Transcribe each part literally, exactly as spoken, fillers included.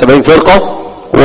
سبعين فرقة.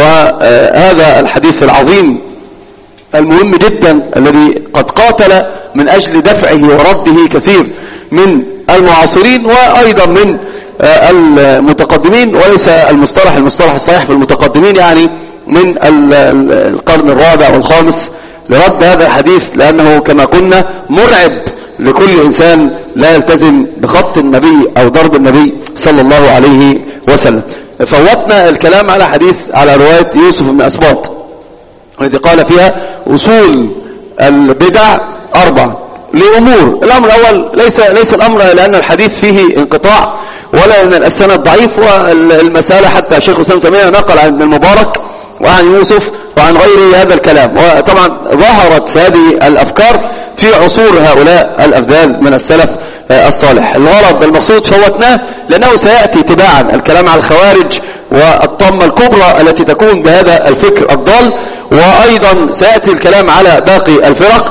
وهذا الحديث العظيم المهم جدا الذي قد قاتل من أجل دفعه ورده كثير من المعاصرين وأيضا من المتقدمين، وليس المصطلح المصطلح الصحيح في المتقدمين يعني من القرن الرابع والخامس لرد هذا الحديث، لأنه كما قلنا مرعب لكل إنسان لا يلتزم بخط النبي أو ضرب النبي صلى الله عليه وسلم. فوتنا الكلام على حديث على رواية يوسف بن أسباط الذي قال فيها أصول البدع أربع لأمور. الأمر الأول ليس ليس الأمر لأن الحديث فيه انقطاع ولا أن السند ضعيف، والمسألة حتى شيخ الإسلام ابن تيمية نقل عن ابن المبارك وعن يوسف وعن غيره هذا الكلام. وطبعا ظهرت هذه الأفكار في عصور هؤلاء الأفذاذ من السلف الصالح. الغرض المقصود فوتناه لأنه سيأتي تباعا الكلام على الخوارج والطمة الكبرى التي تكون بهذا الفكر الضال، وأيضا سيأتي الكلام على باقي الفرق،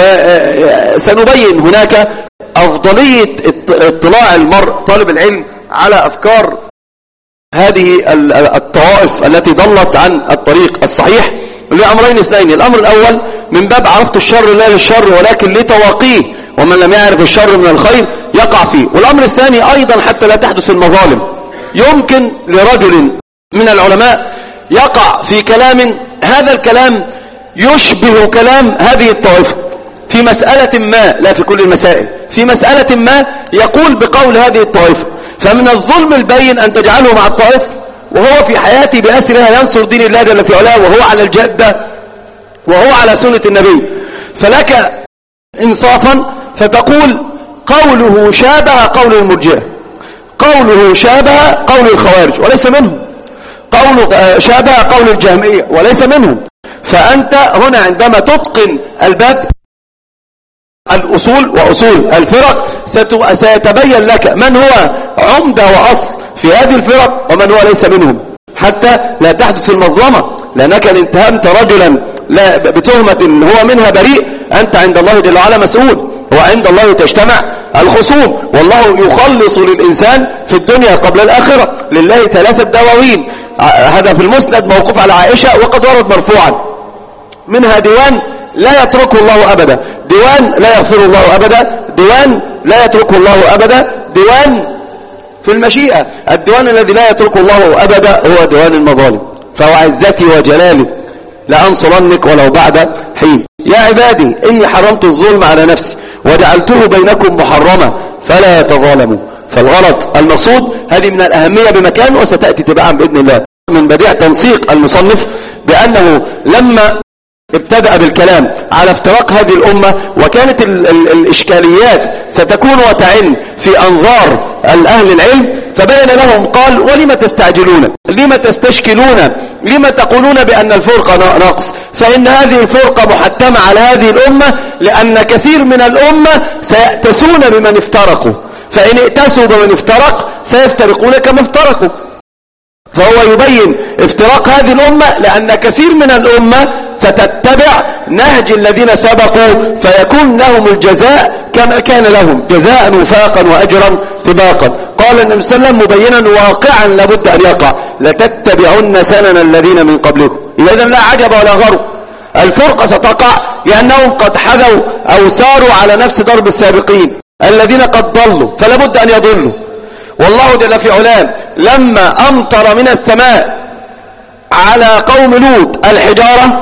وسنبين هناك أفضلية اطلاع المرء طالب العلم على أفكار هذه الطوائف التي ضلت عن الطريق الصحيح لأمرين اثنين. الأمر الأول من باب عرفت الشر لا للشر ولكن لتواقيه، ومن لم يعرف الشر من الخير يقع فيه. والأمر الثاني أيضا حتى لا تحدث المظالم. يمكن لرجل من العلماء يقع في كلام هذا الكلام يشبه كلام هذه الطائفة في مسألة ما، لا في كل المسائل، في مسألة ما يقول بقول هذه الطائفة، فمن الظلم البين أن تجعله مع الطائفة وهو في حياته بأسرها ينصر دين الله جل في علاه وهو على الجادة وهو على سنة النبي، فلك إنصافا فتقول قوله شابه قول المرجئة، قوله شابه قول الخوارج وليس منهم، قوله شابه قول الجهمية وليس منهم. فأنت هنا عندما تتقن الباب الأصول وأصول الفرق سيتبين لك من هو عمدة وأصل في هذه الفرق ومن هو ليس منهم، حتى لا تحدث المظلمة، لأنك إن اتهمت رجلا لا بتهمة هو منها بريء أنت عند الله جل وعلا مسؤول، وعند الله تجتمع الخصوم، والله يخلص للإنسان في الدنيا قبل الآخرة. لله ثلاثة دواوين، هذا في المسند موقوف على عائشة وقد ورد مرفوعا، منها ديوان لا يتركه الله أبدا، ديوان لا يغفر الله أبدا، ديوان لا يتركه الله أبدا، ديوان في المشيئة. الديوان الذي لا يتركه الله أبدا هو ديوان المظالم. فوعزتي وجلالي لأنصرنك ولو بعد حين. يا عبادي إني حرمت الظلم على نفسي وجعلته بينكم محرما فلا تظالموا. فالغلط المقصود هذه من الأهمية بمكان وستأتي تبعا بإذن الله. من بديع تنسيق المصنف بأنه لما ابتدأ بالكلام على افتراق هذه الأمة وكانت ال ال الإشكاليات ستكون وتعن في أنظار الأهل العلم، فبين لهم قال ولم تستعجلون، لم تستشكلون، لم تقولون بأن الفرقة ناقص، فإن هذه الفرقة محتمة على هذه الأمة، لأن كثير من الأمة سيأتسون بمن افترقوا، فإن ائتسوا بمن افترق سيفترقون كما افترقوا. فهو يبين افتراق هذه الأمة لأن كثير من الأمة ستتبع نهج الذين سبقوا، فيكون لهم الجزاء كما كان لهم جزاء وفاقا وأجرا طباقا. قال النبي صلى الله عليه وسلم مبينا واقعا لابد أن يقع لتتبعن سنن الذين من قبلكم. إذا لا عجب ولا غرو، الفرقة ستقع لأنهم قد حذوا أو ساروا على نفس درب السابقين الذين قد ضلوا، فلابد أن يضلوا. والله جل في علام لما أمطر من السماء على قوم لوط الحجارة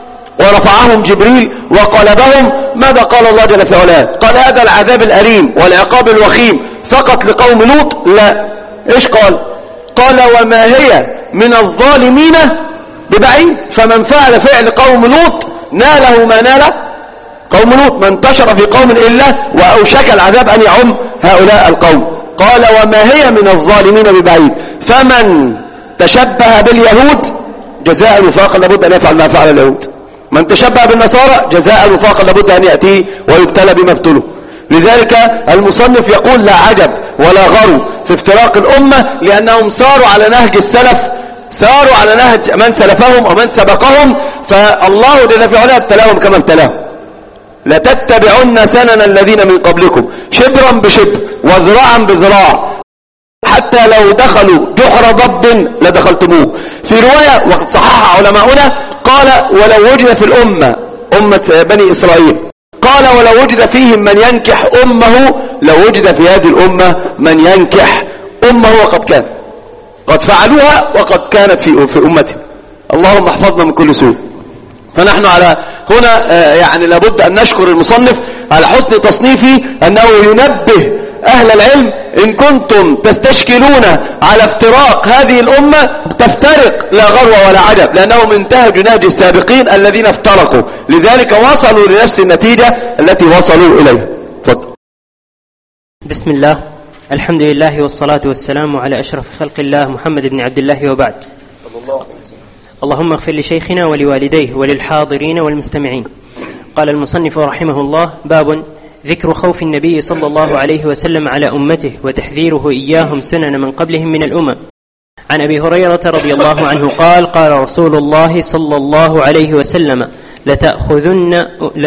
ورفعهم جبريل وقلبهم، ماذا قال الله جل في علام؟ قال هذا العذاب الأليم والعقاب الوخيم فقط لقوم لوط؟ لا. إيش قال؟ قال وما هي من الظالمين ببعيد. فمن فعل فعل قوم لوط ناله ما نال قوم لوط، ما انتشر في قوم إلا وأوشك العذاب أن يعم هؤلاء القوم. قال وما هي من الظالمين ببعيد. فمن تشبه باليهود جزاء وفاقا لابد أن يفعل ما فعل اليهود، من تشبه بالنصارى جزاء وفاقا لابد أن يأتيه ويبتلى بما ابتلوا. لذلك المصنف يقول لا عجب ولا غرو في افتراق الأمة، لأنهم ساروا على نهج السلف، ساروا على نهج من سلفهم ومن سبقهم، فالله جل في علاه ابتلاهم كما ابتلاهم. لتتبعن سنن الذين من قبلكم شبرا بشبر وذراعا بذراع حتى لو دخلوا جحر ضب لدخلتموه. في رواية وقد صححها علماؤنا قال ولو وجد في الأمة أمة بني إسرائيل قال ولو وجد فيهم من ينكح أمه لو وجد في هذه الأمة من ينكح أمه وقد كان قد فعلوها وقد كانت في في أمتهم. اللهم احفظنا من كل سوء. فنحن على هنا يعني لابد أن نشكر المصنف على حسن تصنيفه أنه ينبه أهل العلم إن كنتم تستشكلون على افتراق هذه الأمة تفترق لا غرو ولا عجب، لأنهم انتهجوا نهج السابقين الذين افترقوا، لذلك وصلوا لنفس النتيجة التي وصلوا إليها. تفضل. بسم الله، الحمد لله والصلاة والسلام على أشرف خلق الله محمد بن عبد الله وبعد. صلى الله عليه وسلم. اللهم اغفر لشيخنا ولوالديه وللحاضرين والمستمعين. قال المصنف رحمه الله: باب ذكر خوف النبي صلى الله عليه وسلم على أمته وتحذيره إياهم سنن من قبلهم من الأمم. عن أبي هريرة رضي الله عنه قال: قال رسول الله صلى الله عليه وسلم: لتأخذن,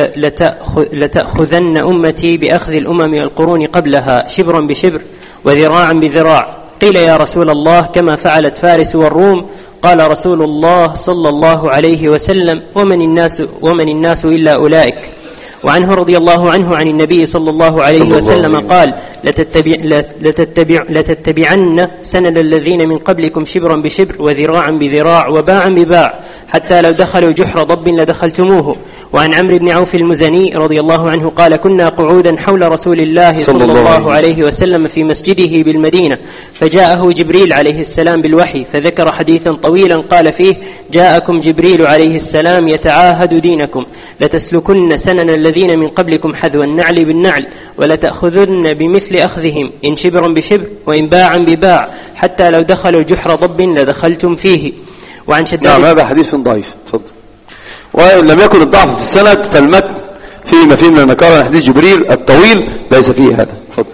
لتأخذن أمتي بأخذ الأمم والقرون قبلها شبرا بشبر وذراعا بذراع. قيل: يا رسول الله كما فعلت فارس والروم؟ قال رسول الله صلى الله عليه وسلم: ومن الناس, ومن الناس إلا أولئك. وعنه رضي الله عنه عن النبي صلى الله عليه وسلم قال: لتتبع لتتبع لتتبعن سنن الذين من قبلكم شبرا بشبر وذراعا بذراع وباعا بباع حتى لو دخلوا جحر ضب لدخلتموه. وعن عمرو بن عوف المزني رضي الله عنه قال: كنا قعودا حول رسول الله صلى الله عليه وسلم في مسجده بالمدينة، فجاءه جبريل عليه السلام بالوحي فذكر حديثا طويلا قال فيه: جاءكم جبريل عليه السلام يتعاهد دينكم، لتسلكن سنن الذين من قبلكم حذو النعل بالنعل، ولتأخذن بمثل أخذهم إن شبرا بشبر وإن باعا بباع حتى لو دخلوا جحر ضب لدخلتم فيه. وعن شداد نعم، هذا حديث ضعيف. تفضل. وإن لم يكن الضعف في السند فالمتن فيه ما فيه من النكارة. حديث جبريل الطويل ليس فيه هذا. تفضل.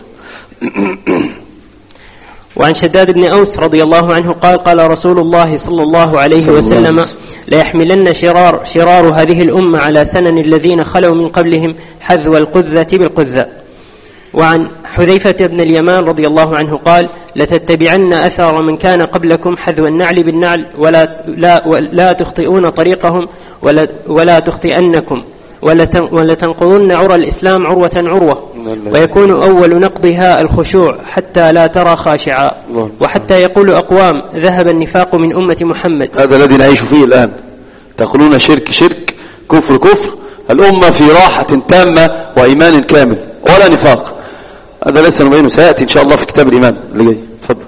وعن شداد بن أوس رضي الله عنه قال: قال رسول الله صلى الله عليه وسلم: ليحملن شرار, شرار هذه الأمة على سنن الذين خلوا من قبلهم حذو القذة بالقذة. وعن حذيفة بن اليمان رضي الله عنه قال: لتتبعن أثر من كان قبلكم حذو النعل بالنعل ولا, لا ولا تخطئون طريقهم ولا, ولا تخطئنكم ولتنقضن عرى الإسلام عروة عروة، ويكون أول نقضها الخشوع حتى لا ترى خاشعا، وحتى يقول أقوام: ذهب النفاق من أمة محمد. هذا الذي نعيش فيه الآن، تقولون شرك شرك، كفر كفر، الأمة في راحة تامة وإيمان كامل ولا نفاق. هذا لسه نبينه سيأتي إن شاء الله في كتاب الإيمان اللي جاي. تفضل.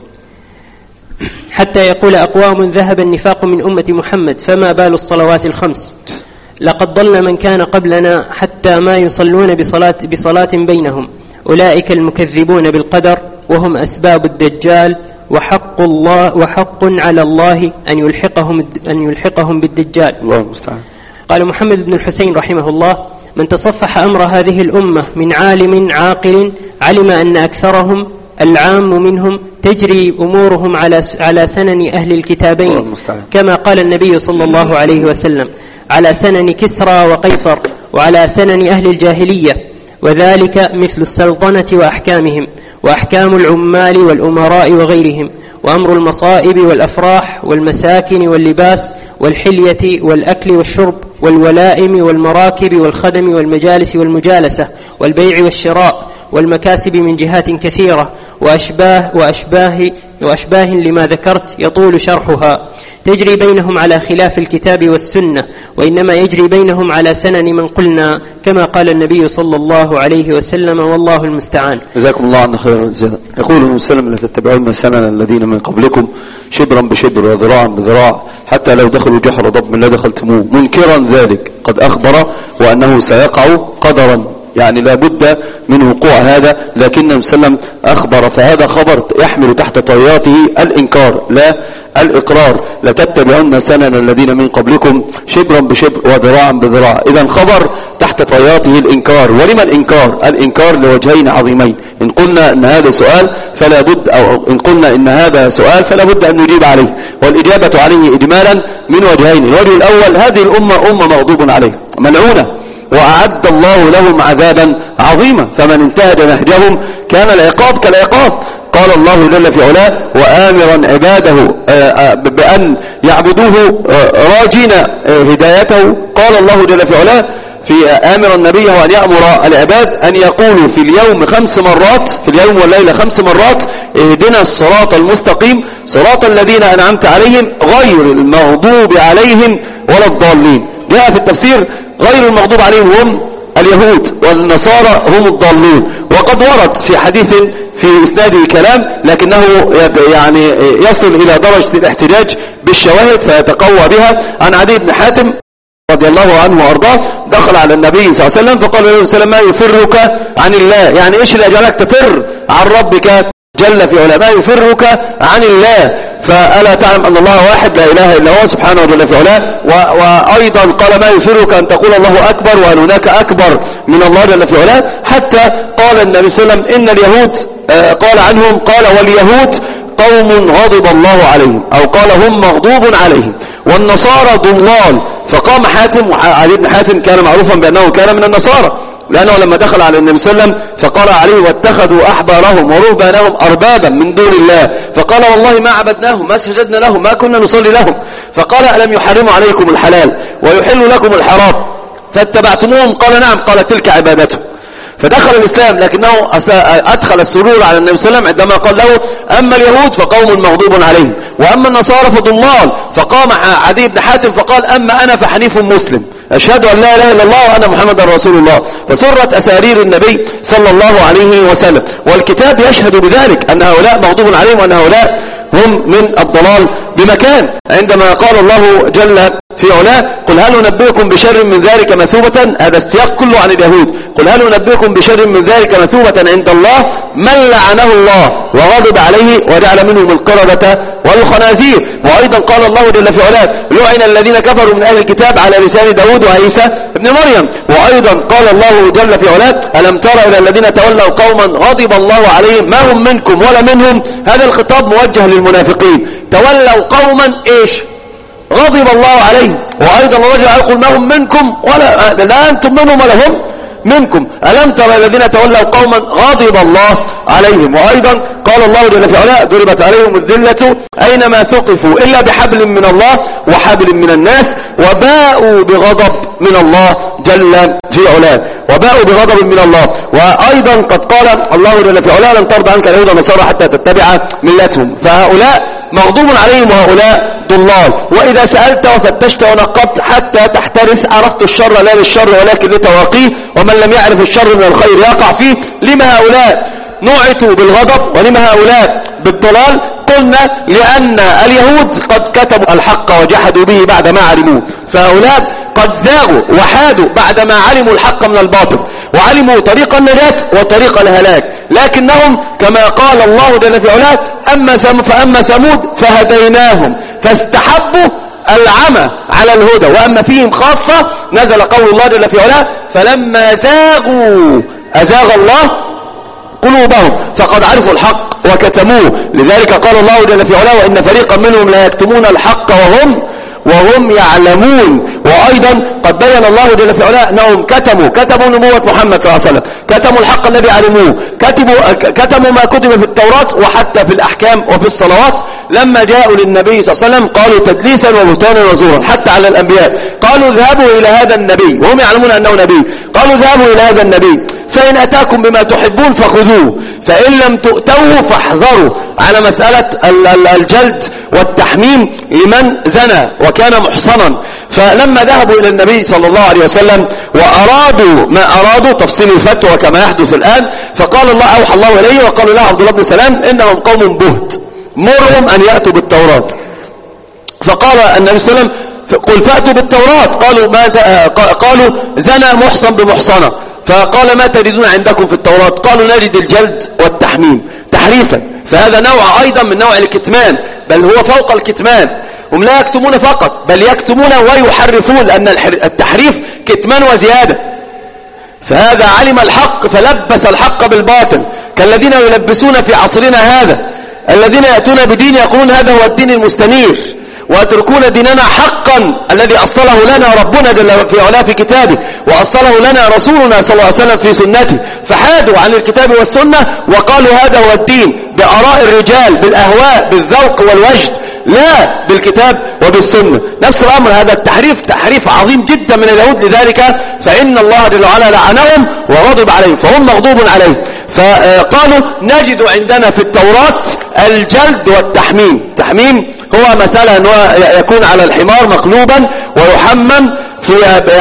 حتى يقول أقوام: ذهب النفاق من أمة محمد، فما بال الصلوات الخمس؟ لقد ضل من كان قبلنا حتى ما يصلون بصلاة, بصلاة بينهم، أولئك المكذبون بالقدر وهم أسباب الدجال، وحق الله وحق على الله أن يلحقهم, أن يلحقهم بالدجال. الله المستعان. قال محمد بن الحسين رحمه الله: من تصفح أمر هذه الأمة من عالم عاقل علم أن أكثرهم العام منهم تجري أمورهم على على سنن أهل الكتابين، كما قال النبي صلى الله عليه وسلم: على سنن كسرى وقيصر وعلى سنن أهل الجاهلية، وذلك مثل السلطنة وأحكامهم وأحكام العمال والأمراء وغيرهم، وأمر المصائب والأفراح والمساكن واللباس والحلية والأكل والشرب والولائم والمراكب والخدم والمجالس والمجالسة والبيع والشراء والمكاسب من جهات كثيرة وأشباه, وأشباه, وأشباه لما ذكرت يطول شرحها، تجري بينهم على خلاف الكتاب والسنة، وإنما يجري بينهم على سنن من قلنا، كما قال النبي صلى الله عليه وسلم، والله المستعان. جزاكم الله عنا خير الجزاء. يقول النبي صلى الله عليه وسلم: لتتبعون سنن الذين من قبلكم شبرا بشبر وذراعا بذراع حتى لو دخلوا جحر ضب لدخلتموه، منكرا ذلك قد أخبر وأنه سيقع قدرا، يعني لا بد من وقوع هذا، لكن النبي صلى الله عليه وسلم أخبر، فهذا خبر يحمل تحت طياته الإنكار لا الإقرار. لتتبعون سنن الذين من قبلكم شبرا بشبر وذراعا بذراع، إذا خبر تحت طياته الإنكار. ولما الإنكار؟ الإنكار لوجهين عظيمين. إن قلنا إن هذا سؤال فلا بد، أو إن قلنا إن هذا سؤال فلا بد أن نجيب عليه، والإجابة عليه إجمالا من وجهين. الوجه الأول: هذه الأمة أمة مغضوب عليها ملعونة، وأعد الله لهم عذابا عظيما، فمن انتهج نهجهم كان العقاب كالعقاب. قال الله جل في علاه وآمرا عباده بأن يعبدوه راجين هدايته. قال الله جل في علاه في آمر النبي وأن يأمر العباد أن يقولوا في اليوم خمس مرات، في اليوم والليلة خمس مرات: اهدنا الصراط المستقيم صراط الذين أنعمت عليهم غير المغضوب عليهم ولا الضالين. جاء في التفسير غير المغضوب عليهم هم اليهود والنصارى هم الضالون. وقد ورد في حديث في إسناده كلام لكنه يعني يصل إلى درجة الاحتجاج بالشواهد فيتقوى بها. عن عدي بن حاتم رضي الله عنه وارضاه دخل على النبي صلى الله عليه وسلم فقال له وسلم: ما يفرك عن الله؟ يعني ايش اللي يجعلك تفر عن ربك جل في علاه؟ ما يفرك عن الله؟ فألا تعلم أن الله واحد لا إله إلا هو سبحانه جل في علاه؟ وأيضا قال: ما يفرك أن تقول الله أكبر وأن هناك أكبر من الله جل في علاه؟ حتى قال النبي صلى الله عليه وسلم: إن اليهود قال عنهم قال واليهود قوم غضب الله عليهم، أو قال هم مغضوب عليهم، والنصارى ضلال. فقام حاتم، وعلي بن حاتم كان معروفا بأنه كان من النصارى، لأنه لما دخل على النبي صلى الله عليه وسلم فقال عليه: واتخذوا أحبارهم ورهبانهم أربابا من دون الله. فقال: والله ما عبدناهم ما سجدنا لهم ما كنا نصلي لهم. فقال: ألم يحرموا عليكم الحلال ويحلوا لكم الحرام فاتبعتموهم؟ قال: نعم. قال: تلك عبادتهم. فدخل الإسلام، لكنه أدخل السرور على النبي صلى الله عليه وسلم عندما قال له: أما اليهود فقوم مغضوب عليهم وأما النصارى فضلال. فقام عدي بن حاتم فقال: أما أنا فحنيف مسلم أشهد أن لا إله إلا الله وأن محمد رسول الله. فسرت أسارير النبي صلى الله عليه وسلم، والكتاب يشهد بذلك أن هؤلاء مغضوب عليهم وأن هؤلاء هم من الضلال بمكان. عندما قال الله جل في علاه: قل هل ننبئكم بشر من ذلك مثوبة، هذا السياق كله عن اليهود. قل هل ننبئكم بشر من ذلك مثوبة عند الله من لعنه الله وغضب عليه وجعل منهم القردة والخنازير. وأيضا قال الله جل في علاه: لعن الذين كفروا من أهل الكتاب على لسان داود وعيسى ابن مريم. وأيضا قال الله جل في علاه: ألم تر إلى الذين تولوا قوما غضب الله عليهم ما هم منكم ولا منهم. هذا الخطاب موجه للمنافقين. تولوا قوما إيش؟ غضب الله عليهم. وأيضا الله جل يقول: ما هم منكم ولا لا أنتم منهم ولا هم منكم. ألم تر الذين تولوا قوما غضب الله عليهم. وأيضا قال الله جل في علاه: ضربت عليهم الذلة أينما ثقفوا إلا بحبل من الله وحبل من الناس وباءوا بغضب من الله جل في علاه، وباءوا بغضب من الله. وأيضا قد قال الله جل في علاه: لن ترضى عنك اليهود والنصارى حتى تتبع ملتهم. فهؤلاء مغضوب عليهم وهؤلاء ضلال. وإذا سألت وفتشت ونقبت حتى تحترس عرفت الشر لا للشر ولكن لتواقيه، ومن لم يعرف الشر من الخير يقع فيه. لما هؤلاء نعتوا بالغضب ولما هؤلاء بالضلال؟ قلنا لأن اليهود قد كتبوا الحق وجحدوا به بعدما علموه، فهؤلاء قد زاغوا وحادوا بعدما علموا الحق من الباطل وعلموا طريق النجاة وطريق الهلاك. لكنهم كما قال الله جل في علاه: أما فأما ثمود فهديناهم فاستحبوا العمى على الهدى وأما فيهم خاصة نزل قول الله جل في علاه: فلما زاغوا أزاغ الله قلوبهم فقد عرفوا الحق وكتموه. لذلك قال الله جل في علاه: وإن فريقا منهم لا يكتمون الحق وهم وهم يعلمون. وأيضا قد بين الله جل في علاه أنهم كتموا كتموا نبوة محمد صلى الله عليه وسلم، كتموا الحق الذي علموه، كتبوا كتموا ما كتب في التوراة وحتى في الأحكام وفي الصلوات. لما جاءوا للنبي صلى الله عليه وسلم قالوا تدليسا وبهتانا وزورا حتى على الأنبياء. قالوا: اذهبوا إلى هذا النبي، وهم يعلمون أنه نبي. قالوا: اذهبوا إلى هذا النبي فإن أتاكم بما تحبون فخذوه فإن لم تؤتوه فاحذروا، على مسألة الجلد والتحميم لمن زنى وكان محصنا. فلما ذهبوا إلى النبي صلى الله عليه وسلم وأرادوا ما أرادوا تفصيل الفتوى كما يحدث الآن، فقال الله أوحى الله إليه وقال له عبد الله بن سلام: إنهم قوم بهت مرهم أن يأتوا بالتوراة. فقال النبي صلى الله عليه وسلم: قل فأتوا بالتوراة. قالوا ما قالوا زنى محصن بمحصنة. فقال: ما تجدون عندكم في التوراة؟ قالوا: نجد الجلد والتحميم تحريفا. فهذا نوع أيضا من نوع الكتمان، بل هو فوق الكتمان. هم لا يكتمون فقط بل يكتمون ويحرفون، لأن التحريف كتمان وزيادة. فهذا علم الحق فلبس الحق بالباطل، كالذين يلبسون في عصرنا هذا، الذين يأتون بدين يقولون هذا هو الدين المستنير، ويتركون ديننا حقا الذي أصله لنا ربنا جل في علاه في كتابه، وأصله لنا رسولنا صلى الله عليه وسلم في سنته، فحادوا عن الكتاب والسنة وقالوا هذا هو الدين بآراء الرجال، بالأهواء، بالذوق والوجد، لا بالكتاب وبالسنة. نفس الأمر، هذا التحريف تحريف عظيم جدا من اليهود، لذلك فإن الله جل وعلا لعنهم وغضب عليهم، فهم مغضوب عليهم. فقالوا نجد عندنا في التوراة الجلد والتحميم. تحميم هو مسألة أنه يكون على الحمار مقلوبا ويحمم في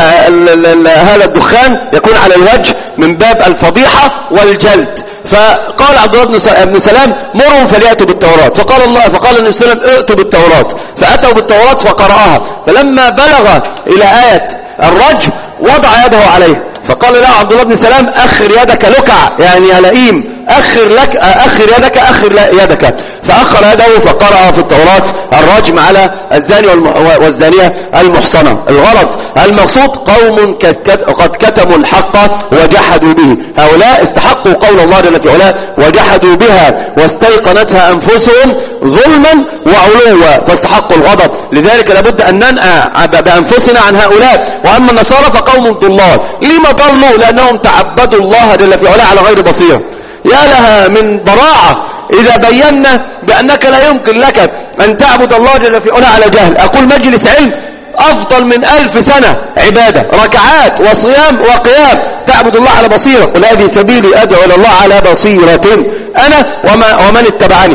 هذا الدخان، يكون على الوجه من باب الفضيحة والجلد. فقال عبد الله بن سلام مرهم فليأتوا بالتوراة، فقال الله فقال النبي صلى الله عليه وسلم ائتوا بالتوراة، فأتوا بالتوراة فقرأها، فلما بلغ إلى آية الرجم وضع يده عليه، فقال له عبد الله بن سلام أخر يدك لكع، يعني يا لئيم أخر لك أخر يدك أخر يدك، فأخر يده فقرأ في التوراة الرجم على الزاني والزانية المحصنة. الغرض المقصود قوم قد كتموا الحق وجحدوا به، هؤلاء استحقوا قول الله جل في علاه وجحدوا بها واستيقنتها أنفسهم ظلما وعلوا فاستحقوا الغضب. لذلك لابد أن ننأى بأنفسنا عن هؤلاء. وأما النصارى فقوم ضلال. لما ضلوا؟ لأنهم تعبدوا الله جل في علاه على غير بصيرة. يا لها من براعة إذا بينا بأنك لا يمكن لك أن تعبد الله جل في علاه على جهل. أقول مجلس علم أفضل من ألف سنة عبادة، ركعات وصيام وقيام، تعبد الله على بصيرة. قل هذه سبيلي أدعو إلى الله على بصيرة أنا وما ومن اتبعني.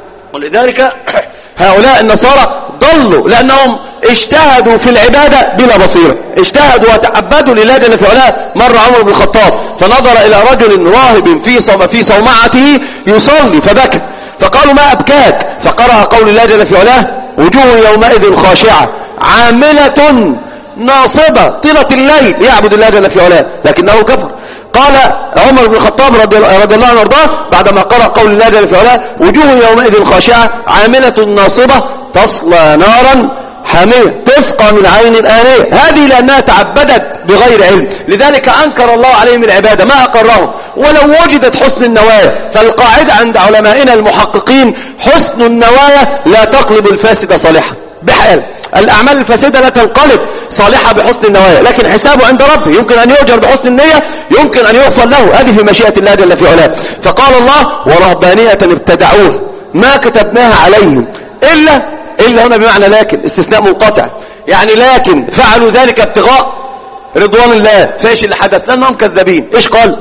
ولذلك هؤلاء النصارى ضلوا لأنهم اجتهدوا في العبادة بلا بصيرة، اجتهدوا وتعبدوا لله جل في علاه. مر عمر بن الخطاب فنظر إلى رجل راهب في صوم في صومعته يصلي فبكى، فقالوا ما أبكاك؟ فقرأ قول الله جل في علاه وجوه يومئذ خاشعة عاملة ناصبة طيلة الليل يعبد الله جل في علاه لكنه كفر. قال عمر بن الخطاب رضي الله عنه وارضاه بعدما قرأ قول الله جل في علاه وجوه يومئذ خاشعة عاملة ناصبة تصلى نارا حامية تسقى من عين آنية. هذه لأنها تعبدت بغير علم، لذلك أنكر الله عليهم العبادة ما أقرهم ولو وجدت حسن النوايا. فالقاعدة عند علمائنا المحققين حسن النوايا لا تقلب الفاسد صالحا بحال. الأعمال الفاسدة لا تنقلب صالحة بحسن النوايا، لكن حسابه عند ربه يمكن أن يؤجر بحسن النية، يمكن أن يغفر له. هذه في مشيئة الله جل في علاه. فقال الله ورهبانية ابتدعوه ما كتبناها عليهم إلا إلا هنا بمعنى لكن استثناء منقطع، يعني لكن فعلوا ذلك ابتغاء رضوان الله. فايش اللي حدث؟ لأنهم كذابين. إيش قال؟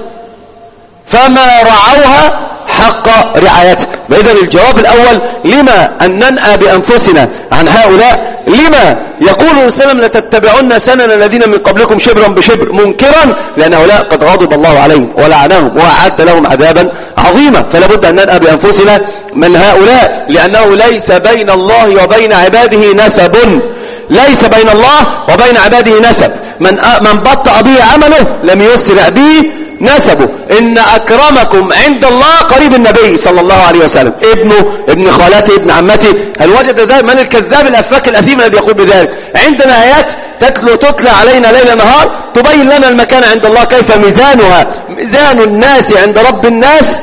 فما رعوها حق رعايتها. إذن الجواب الأول لما أن ننأى بأنفسنا عن هؤلاء، لما يقول النبي صلى الله عليه وسلم لتتبعن سنن الذين من قبلكم شبرا بشبر، منكرا لأن هؤلاء قد غضب الله عليهم ولعنهم وأعد لهم عذابا عظيما. فلا بد أن ننأى بأنفسنا من هؤلاء، لأنه ليس بين الله وبين عباده نسب، ليس بين الله وبين عباده نسب. من من بطأ به عمله لم يسرع به نسبه. إن أكرمكم عند الله قريب النبي صلى الله عليه وسلم، ابنه ابن خالته ابن عمته. هل وجد ذلك؟ من الكذاب الأفاك الأثيم الذي يقول بذلك؟ عندنا آيات تتلو تتلى علينا ليل نهار تبين لنا المكان عند الله كيف ميزانها. ميزان الناس عند رب الناس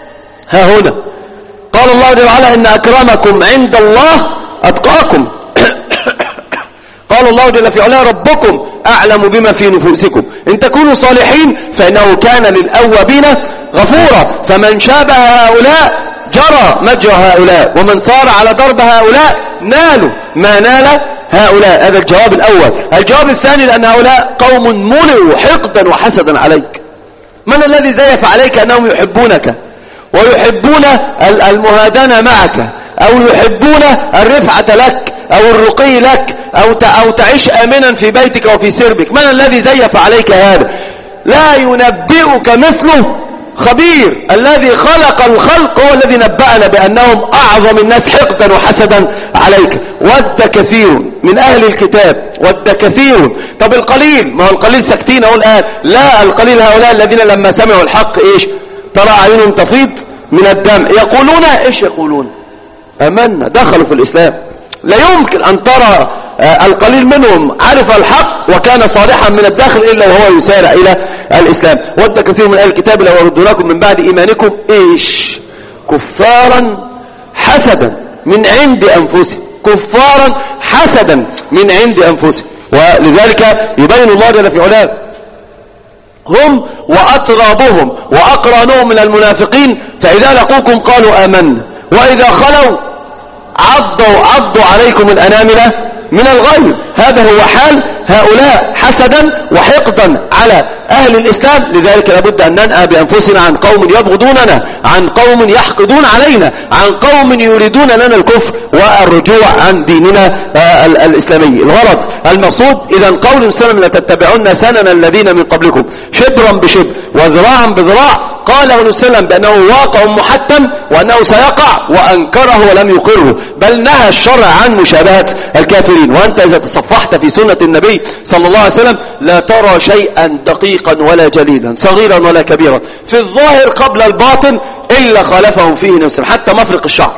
ها هنا. قال الله جل وعلا إن أكرمكم عند الله أتقاكم. قال الله جل في علاه ربكم أعلم بما في نفوسكم إن تكونوا صالحين فإنه كان للأوابين غفورا. فمن شابه هؤلاء جرى مجرى هؤلاء، ومن صار على درب هؤلاء نالوا ما نال هؤلاء. هذا الجواب الأول. الجواب الثاني لأن هؤلاء قوم ملئوا حقدا وحسدا عليك. من الذي زيف عليك أنهم يحبونك ويحبون المهادنة معك أو يحبون الرفعة لك أو الرقي لك أو أو تعيش آمنا في بيتك وفي سربك؟ من الذي زيف عليك هذا؟ لا ينبئك مثله خبير. الذي خلق الخلق هو الذي نبأنا بأنهم أعظم الناس حقدا وحسدا عليك. ود كثير من أهل الكتاب، ود كثير. طب القليل، ما هو القليل ساكتين أهو الآن. لا، القليل هؤلاء الذين لما سمعوا الحق إيش؟ ترى أعينهم تفيض من الدم. يقولون إيش يقولون؟ أمنا، دخلوا في الإسلام. لا يمكن أن ترى القليل منهم عرف الحق وكان صالحا من الداخل إلا وهو يسارع إلى الإسلام. ود كثير من أهل الكتاب لو يردونكم من بعد إيمانكم إيش؟ كفارا حسدا من عند أنفسهم. كفارا حسدا من عند أنفسهم. ولذلك يبين الله جل في علاه هم وأترابهم وأقرانهم من المنافقين فإذا لقوكم قالوا آمنا وإذا خلوا عضوا عضوا عليكم الأنامل من الغيظ. هذا هو حال هؤلاء حسدا وحقدا على أهل الإسلام. لذلك لابد أن ننأى بأنفسنا عن قوم يبغضوننا، عن قوم يحقدون علينا، عن قوم يريدون لنا الكفر والرجوع عن ديننا الإسلامي. الغرض المقصود إذا قول السلام لا تتبعون سنن الذين من قبلكم شبرا بشبر وذراعا بذراع. قاله السلام بأنه واقع محتم وأنه سيقع وأنكره ولم يقره، بل نهى الشرع عن مشابهة الكافرين. وأنت إذا تصفحت في سنة النبي صلى الله عليه وسلم لا ترى شيئا دقيقا ولا جليلا صغيرا ولا كبيرا في الظاهر قبل الباطن إلا خالفهم فيه نفسه. حتى مفرق الشعر،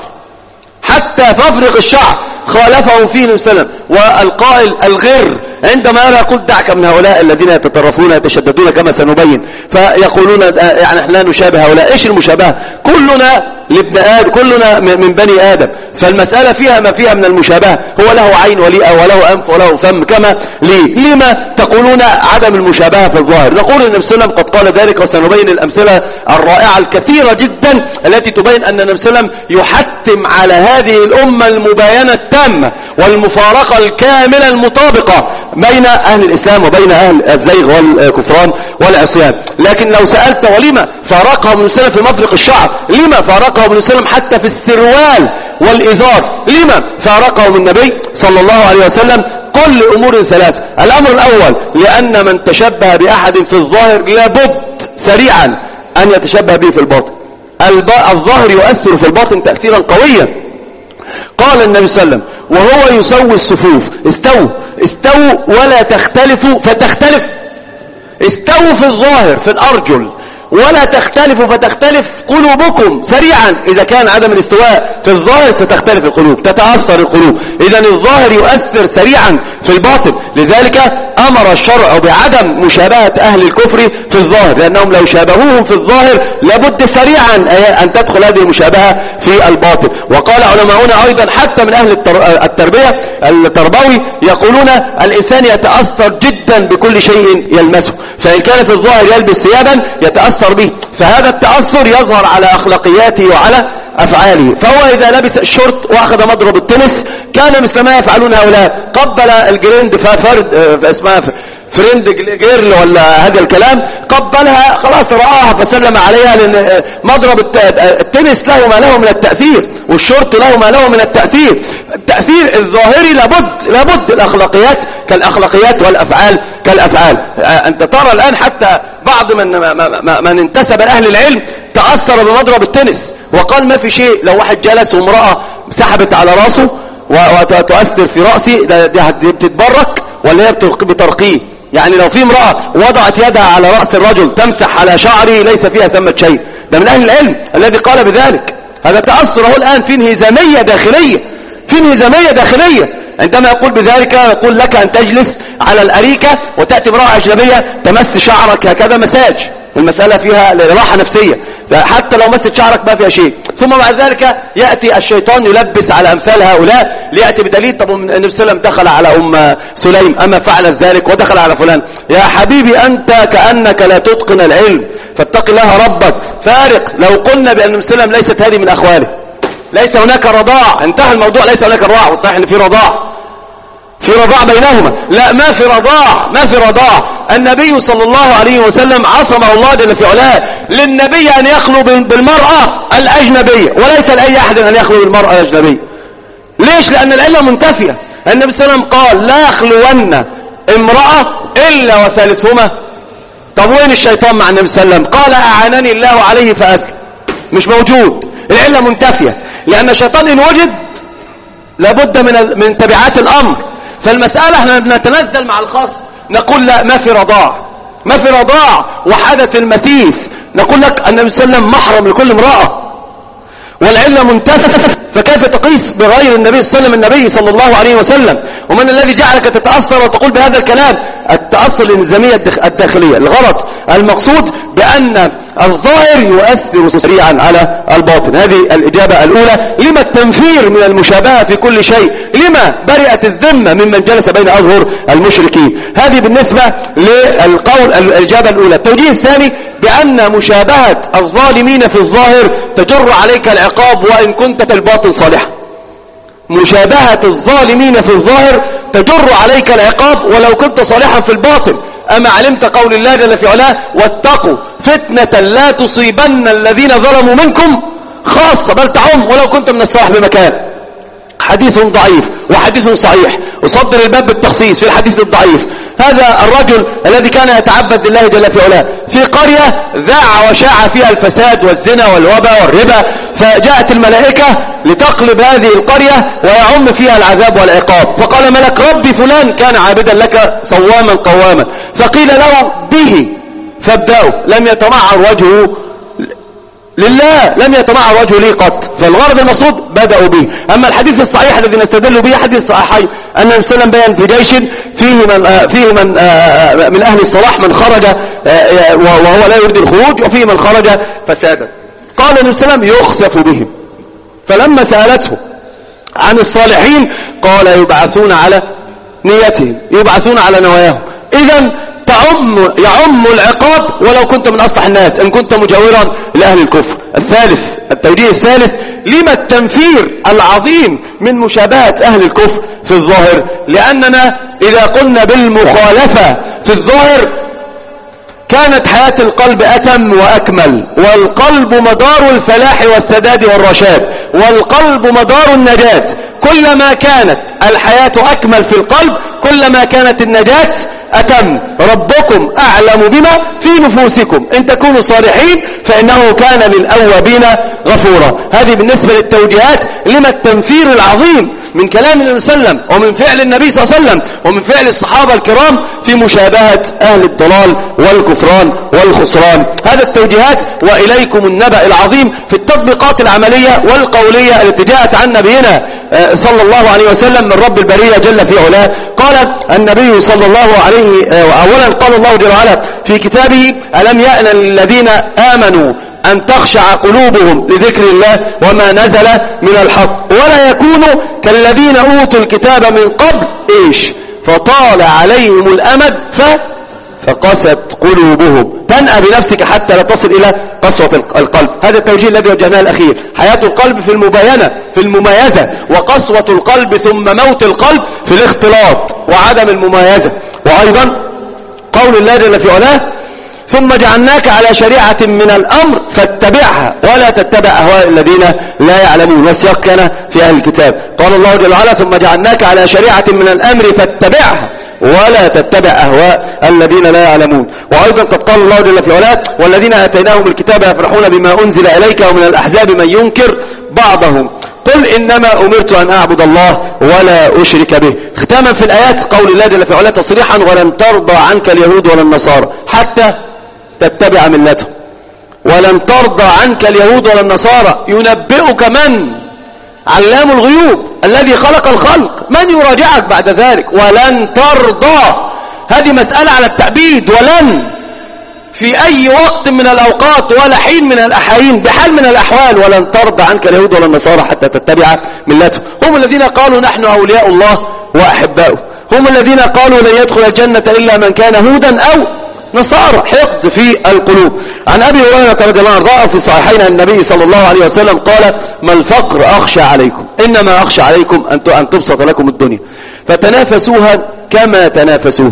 حتى مفرق الشعر خالفهم فيه نفسه. والقائل الغر عندما يرى يقول دعك من هؤلاء الذين يتطرفون يتشددون كما سنبين، فيقولون يعني احنا لا نشابه هؤلاء. ايش المشابهة؟ كلنا لابن آدم، كلنا من بني آدم، فالمسألة فيها ما فيها من المشابهة. هو له عين وليئة وله أنف وله فم كما لي. لما تقولون عدم المشابهة في الظاهر؟ نقول النبي صلى الله عليه وسلم قد قال ذلك، وسنبين الأمثلة الرائعة الكثيرة جدا التي تبين أن النبي صلى الله عليه وسلم يحتم على هذه الأمة المباينة التامة والمفارقة الكاملة المطابقة بين أهل الإسلام وبين أهل الزيغ والكفران والعصيان. لكن لو سألت ولما فارقهم النبي صلى الله عليه وسلم في مفرق الشعر؟ لما فارقهم النبي صلى الله عليه وسلم حتى في السروال والإزار؟ لما فارقهم النبي صلى الله عليه وسلم؟ كل أمور ثلاثة. الأمر الأول لأن من تشبه بأحد في الظاهر لابد سريعا أن يتشبه به في الباطن. الظاهر يؤثر في الباطن تأثيرا قويا. قال النبي صلى الله عليه وسلم وهو يسوي الصفوف استووا استووا ولا تختلفوا فتختلف. استووا في الظاهر في الأرجل ولا تختلفوا فتختلف قلوبكم سريعا. إذا كان عدم الاستواء في الظاهر ستختلف القلوب، تتأثر القلوب. إذن الظاهر يؤثر سريعا في الباطن. لذلك أمر الشرع بعدم مشابهة أهل الكفر في الظاهر، لأنهم لو شابهوهم في الظاهر لابد سريعا أن تدخل هذه المشابهة في الباطن. وقال علماؤنا أيضا حتى من أهل التربية التربوي يقولون الإنسان يتأثر جدا بكل شيء يلمسه، فإن كان في الظاهر يلبس ثيابا يتأثر به، فهذا التأثر يظهر على أخلاقياته وعلى أفعاله. فهو إذا لبس الشورت وأخذ مضرب التنس كان مثل ما يفعلون هؤلاء، قبل الجريند فرد اسمها فريند جيرل ولا هذا الكلام، قبلها خلاص رآها فسلم عليها، لأن مضرب التنس له ما له من التأثير والشورت له ما له من التأثير. التأثير الظاهري لابد لابد الأخلاقيات كالأخلاقيات والأفعال كالأفعال. أنت ترى الآن حتى بعض من من انتسب أهل العلم تأثر بمضرب التنس وقال ما في شيء، لو واحد جلس وامرأة سحبت على راسه وتؤثر في رأسي دي بتتبرك ولا هي بترقيه؟ يعني لو في امرأة وضعت يدها على رأس الرجل تمسح على شعره ليس فيها ثمة شيء. ده من أهل العلم الذي قال بذلك. هذا تأثر هو الآن في انهزامية داخلية، في انهزامية داخلية. عندما يقول بذلك يقول لك أن تجلس على الأريكة وتأتي امرأة أجنبية تمس شعرك هكذا مساج، المسألة فيها راحة نفسية، حتى لو مست شعرك ما فيها شيء. ثم بعد ذلك يأتي الشيطان يلبس على أمثال هؤلاء ليأتي بدليل. طب النبي صلى الله عليه وسلم دخل على أم سليم أما فعلت ذلك ودخل على فلان. يا حبيبي أنت كأنك لا تتقن العلم فاتق الله ربك. فارق. لو قلنا بأن النبي صلى الله عليه وسلم ليست هذه من أخواله، ليس هناك رضاع، انتهى الموضوع، ليس هناك رضاع، والصحيح ان في رضاع، في رضاع بينهما. لا، ما في رضاع، ما في رضاع. النبي صلى الله عليه وسلم عصمه الله جل في علاه. للنبي أن يخلو بالمرأة الأجنبية وليس لأي أحد أن يخلو بالمرأة الأجنبية. ليش؟ لأن العلة منتفية. النبي صلى الله عليه وسلم قال لا يخلون امرأة إلا وثالثهما. طب وين الشيطان مع النبي صلى الله عليه وسلم؟ قال أعانني الله عليه فأسلم. مش موجود، العلة منتفية، لأن الشيطان إن وجد لابد من من تبعات الأمر. فالمسألة احنا بنتنزل مع الخاص نقول لا، ما في رضاع، ما في رضاع وحدث المسيس. نقول لك النبي صلى الله عليه وسلم محرم لكل امرأة والعلة منتفية، فكيف تقيس بغير النبي صلى الله عليه وسلم النبي صلى الله عليه وسلم؟ ومن الذي جعلك تتأثر وتقول بهذا الكلام؟ التأثر الانهزامية الداخلية. الغلط المقصود بأن الظاهر يؤثر سريعا على الباطن. هذه الإجابة الأولى. لما التنفير من المشابهة في كل شيء؟ لما برئت الذمة ممن جلس بين أظهر المشركين؟ هذه بالنسبة للقول الإجابة الأولى. التوجيه الثاني بأن مشابهة الظالمين في الظاهر تجر عليك العقاب وإن كنت في الباطن صالحا. مشابهة الظالمين في الظاهر تجر عليك العقاب ولو كنت صالحا في الباطن. أما علمت قول الله جل في علاه واتقوا فتنة لا تصيبن الذين ظلموا منكم خاصة بل تعم ولو كنت من الصالح بمكان. حديث ضعيف وحديث صحيح، وصدر الباب بالتخصيص في الحديث الضعيف. هذا الرجل الذي كان يتعبد لله جل في علاه في قرية ذاع وشاع فيها الفساد والزنا والوباء والربا، فجاءت الملائكة لتقلب هذه القرية ويعم فيها العذاب والعقاب. فقال ملك ربي فلان كان عابدا لك صواما قواما، فقيل له به فابدأوا. لم يتمعر وجهه لله، لم يتمعر وجهه لي قط، فالغرض المقصود بدأوا به. أما الحديث الصحيح الذي نستدل به حديث صحيح أن النبي صلى الله عليه وسلم بين في جيش فيه من فيه من من أهل الصلاح من خرج وهو لا يريد الخروج، وفيه من خرج فسادا. قال النبي صلى الله عليه وسلم يخسف بهم. فلما سألته عن الصالحين قال يبعثون على نيتهم، يبعثون على نواياهم. إذن تعم يعم العقاب ولو كنت من أصلح الناس إن كنت مجاورا لأهل الكفر. الثالث التوجيه الثالث لما التنفير العظيم من مشابهة أهل الكفر في الظاهر؟ لأننا إذا قلنا بالمخالفة في الظاهر كانت حياة القلب أتم وأكمل، والقلب مدار الفلاح والسداد والرشاد، والقلب مدار النجاة. كلما كانت الحياة أكمل في القلب كلما كانت النجاة أتم. ربكم أعلم بما في نفوسكم إن تكونوا صالحين فإنه كان للأوابين غفورا. هذه بالنسبة للتوجيهات لما التنفير العظيم من كلام النبي صلى الله عليه وسلم ومن فعل النبي صلى الله عليه وسلم ومن فعل الصحابة الكرام في مشابهة أهل الضلال والكفران والخسران. هذا التوجيهات وإليكم النبأ العظيم في التطبيقات العملية والقولية التي جاءت عن نبينا صلى الله عليه وسلم من رب البرية جل في علاه. قال النبي صلى الله عليه أولا قال الله جل وعلا في كتابه ألم يأن للذين آمنوا أن تخشع قلوبهم لذكر الله وما نزل من الحق ولا يكونوا كالذين أوتوا الكتاب من قبل إيش فطال عليهم الأمد ف فقست قلوبهم. تنأى بنفسك حتى لا تصل إلى قسوة القلب. هذا التوجيه الذي وجهناه الأخير. حياة القلب في المباينة في المميزة، وقسوة القلب ثم موت القلب في الاختلاط وعدم المميزة. وأيضا قول الله جل في علاه ثم جعلناك على شريعة من الأمر فاتبعها ولا تتبع أهواء الذين لا يعلمون. والسياق كان في أهل الكتاب. قال الله جل وعلا ثم جعلناك على شريعة من الأمر فاتبعها ولا تتبع أهواء الذين لا يعلمون. وأيضا قد قال الله جل في علاه والذين آتيناهم الكتاب يفرحون بما أنزل إليك ومن الأحزاب من ينكر بعضهم قل إنما أمرت أن أعبد الله ولا أشرك به. ختاما في الآيات قول الله جل في علاه تصريحا ولن ترضى عنك اليهود ولا النصارى حتى تتبع ملتهم. ولن ترضى عنك اليهود ولا النصارى ينبئك من؟ علام الغيوب الذي خلق الخلق. من يراجعك بعد ذلك؟ ولن ترضى. هذه مسألة على التأبيد. ولن في أي وقت من الأوقات ولا حين من الأحايين بحال من الأحوال ولن ترضى عنك اليهود ولا النصارى حتى تتبع ملتهم. هم الذين قالوا نحن أولياء الله وأحباؤه. هم الذين قالوا لن يدخل الجنة إلا من كان هودا أو نصارى. حقد في القلوب. عن أبي هريرة رضي الله عنه في صحيحين النبي صلى الله عليه وسلم قال ما الفقر أخشى عليكم إنما أخشى عليكم أن تبسط لكم الدنيا فتنافسوها كما تنافسوها.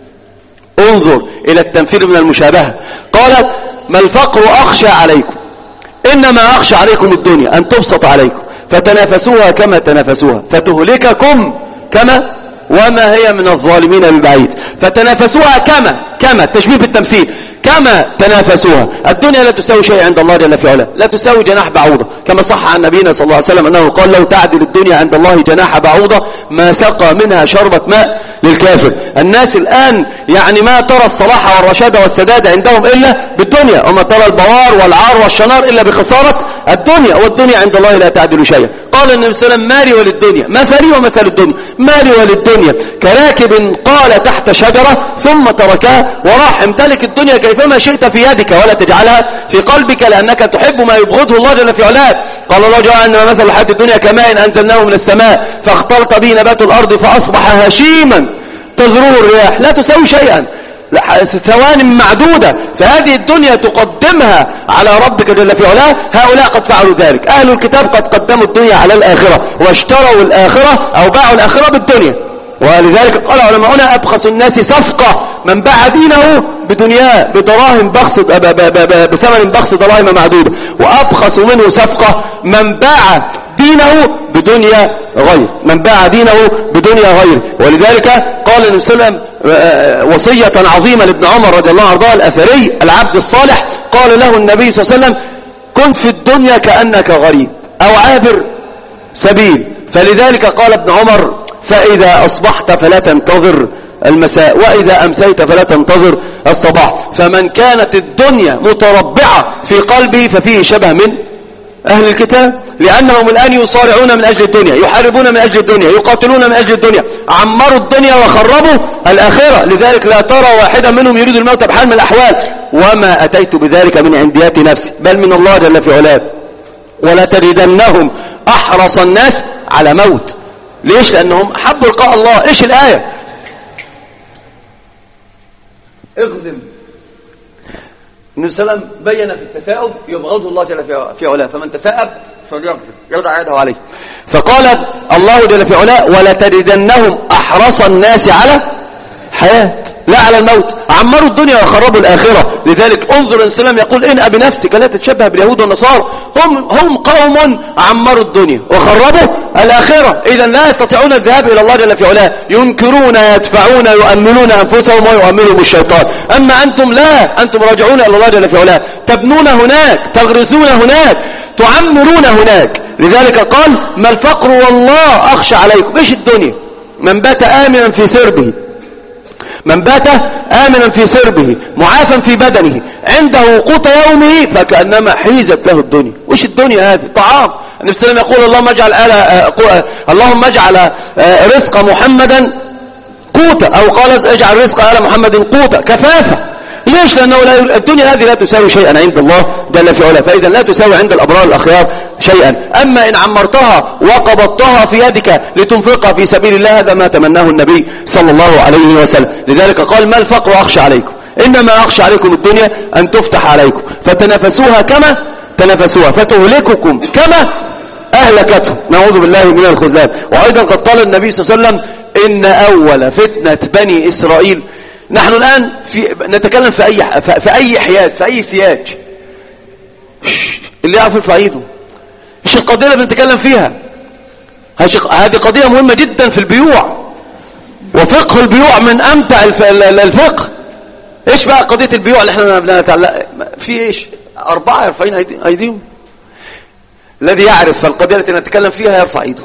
انظر إلى التنفير من المشابهة. قال ما الفقر أخشى عليكم إنما أخشى عليكم الدنيا أن تبسط عليكم فتنافسوها كما تنافسوها فتهلككم كما وما هي من الظالمين البعيد. فتنافسوها كما كما التشبيه بالتمثيل كما تنافسوها. الدنيا لا تساوي شيء عند الله جل في علاه، لا تساوي جناح بعوضة كما صح عن نبينا صلى الله عليه وسلم أنه قال لو تعدل الدنيا عند الله جناح بعوضة ما سقى منها شربة ماء للكافر. الناس الآن يعني ما ترى الصلاح والرشاد والسداد عندهم إلا بالدنيا، وما ترى البوار والعار والشنار إلا بخسارة الدنيا، والدنيا عند الله لا تعدل شيئا. قال النبي صلى الله عليه وسلم مالي وللدنيا مثلي ومثل الدنيا، مالي وللدنيا كراكب قال تحت شجرة ثم تركها وراح، امتلك الدنيا كيفما شئت في يدك ولا تجعلها في قلبك لأنك تحب ما يبغضه الله جل في علاه. قال الله جل وعلا مثل الحياة الدنيا كماء أنزلناه من السماء فاختلط به نبات الأرض فأصبح هشيما تذروه الرياح، لا تساوي شيئا، ثوان معدودة. فهذه الدنيا تقدمها على ربك جل في علاه. هؤلاء قد فعلوا ذلك، أهل الكتاب قد قدموا الدنيا على الآخرة واشتروا الآخرة أو باعوا الآخرة بالدنيا. ولذلك قال علماؤنا أبخس الناس صفقة من باع دينه بدنياه بدراهم بخس بثمن بخس دراهم معدودة، وأبخس منه صفقة من باع دينه بدنيا غير، من باع دينه بدنيا غير. ولذلك قال النبي صلى الله عليه وسلم وصية عظيمة لابن عمر رضي الله عنه الأثري العبد الصالح، قال له النبي صلى الله عليه وسلم كن في الدنيا كأنك غريب أو عابر سبيل. فلذلك قال ابن عمر فإذا أصبحت فلا تنتظر المساء وإذا أمسيت فلا تنتظر الصباح. فمن كانت الدنيا متربعة في قلبه ففيه شبه من أهل الكتاب، لأنهم الآن يصارعون من أجل الدنيا، يحاربون من أجل الدنيا، يقاتلون من أجل الدنيا، عمروا الدنيا وخربوا الآخرة. لذلك لا ترى واحدا منهم يريد الموت بحال من الأحوال. وما أتيت بذلك من عنديات نفسي بل من الله جل في علاه. ولا تجدنهم أحرص الناس على موت. ليش؟ لأنهم حبوا لقاء الله. إيش الآية؟ اغزم. النبي صلى الله عليه وسلم بين في التثاؤب يبغضه الله جل في علاه، فمن تثاءب فليغزم يضع يده عليه. فقال الله جل في علاه ولا تجدنهم أحرص الناس على حياة لا على الموت، عمروا الدنيا وخربوا الآخرة. لذلك انظر الإسلام يقول إن بنفسك لا تتشبه باليهود والنصارى، هم هم قوم عمروا الدنيا وخربوا الآخرة. إذا لا يستطيعون الذهاب إلى الله جل في علاه، ينكرون يدفعون يؤمنون أنفسهم ويؤمنهم الشيطان. أما أنتم لا، أنتم راجعون إلى الله جل في علاه، تبنون هناك، تغرسون هناك، تعمرون هناك. لذلك قال ما الفقر والله أخشى عليكم. إيش الدنيا؟ من بات آمنا في سربه، من بات آمنا في سربه معافا في بدنه عنده قوت يومه فكأنما حيزت له الدنيا. وش الدنيا هذه؟ طعام. النبي صلى الله عليه وسلم يقول اللهم اجعل آل اللهم اجعل رزق محمدا قوتا، أو قال اجعل رزق آل محمد قوتا كفافة. ليش؟ لأنه لا الدنيا هذه لا تساوي شيئا عند الله جل في علاه، فإذا لا تساوي عند الأبرار الأخيار شيئا. أما إن عمرتها وقبضتها في يدك لتنفقها في سبيل الله هذا ما تمناه النبي صلى الله عليه وسلم. لذلك قال ما الفقر أخشى عليكم، إنما أخشى عليكم الدنيا أن تفتح عليكم فتنافسوها كما تنافسوها فتهلككم كما أهلكتهم، نعوذ بالله من الخذلان. وأيضا قد قال النبي صلى الله عليه وسلم إن أول فتنة بني إسرائيل. نحن الآن في نتكلم في أي في أي حياز، في أي سياج، اللي يعرف يرفع ايده. ايش القضية اللي بنتكلم فيها؟ هذه قضية مهمة جدا في البيوع، وفقه البيوع من أمتع الفقه. ايش بقى قضية البيوع اللي احنا بنتعلق في ايش؟ أربعة يرفعين أيديهم. الذي يعرف القضية التي نتكلم فيها يرفع ايده.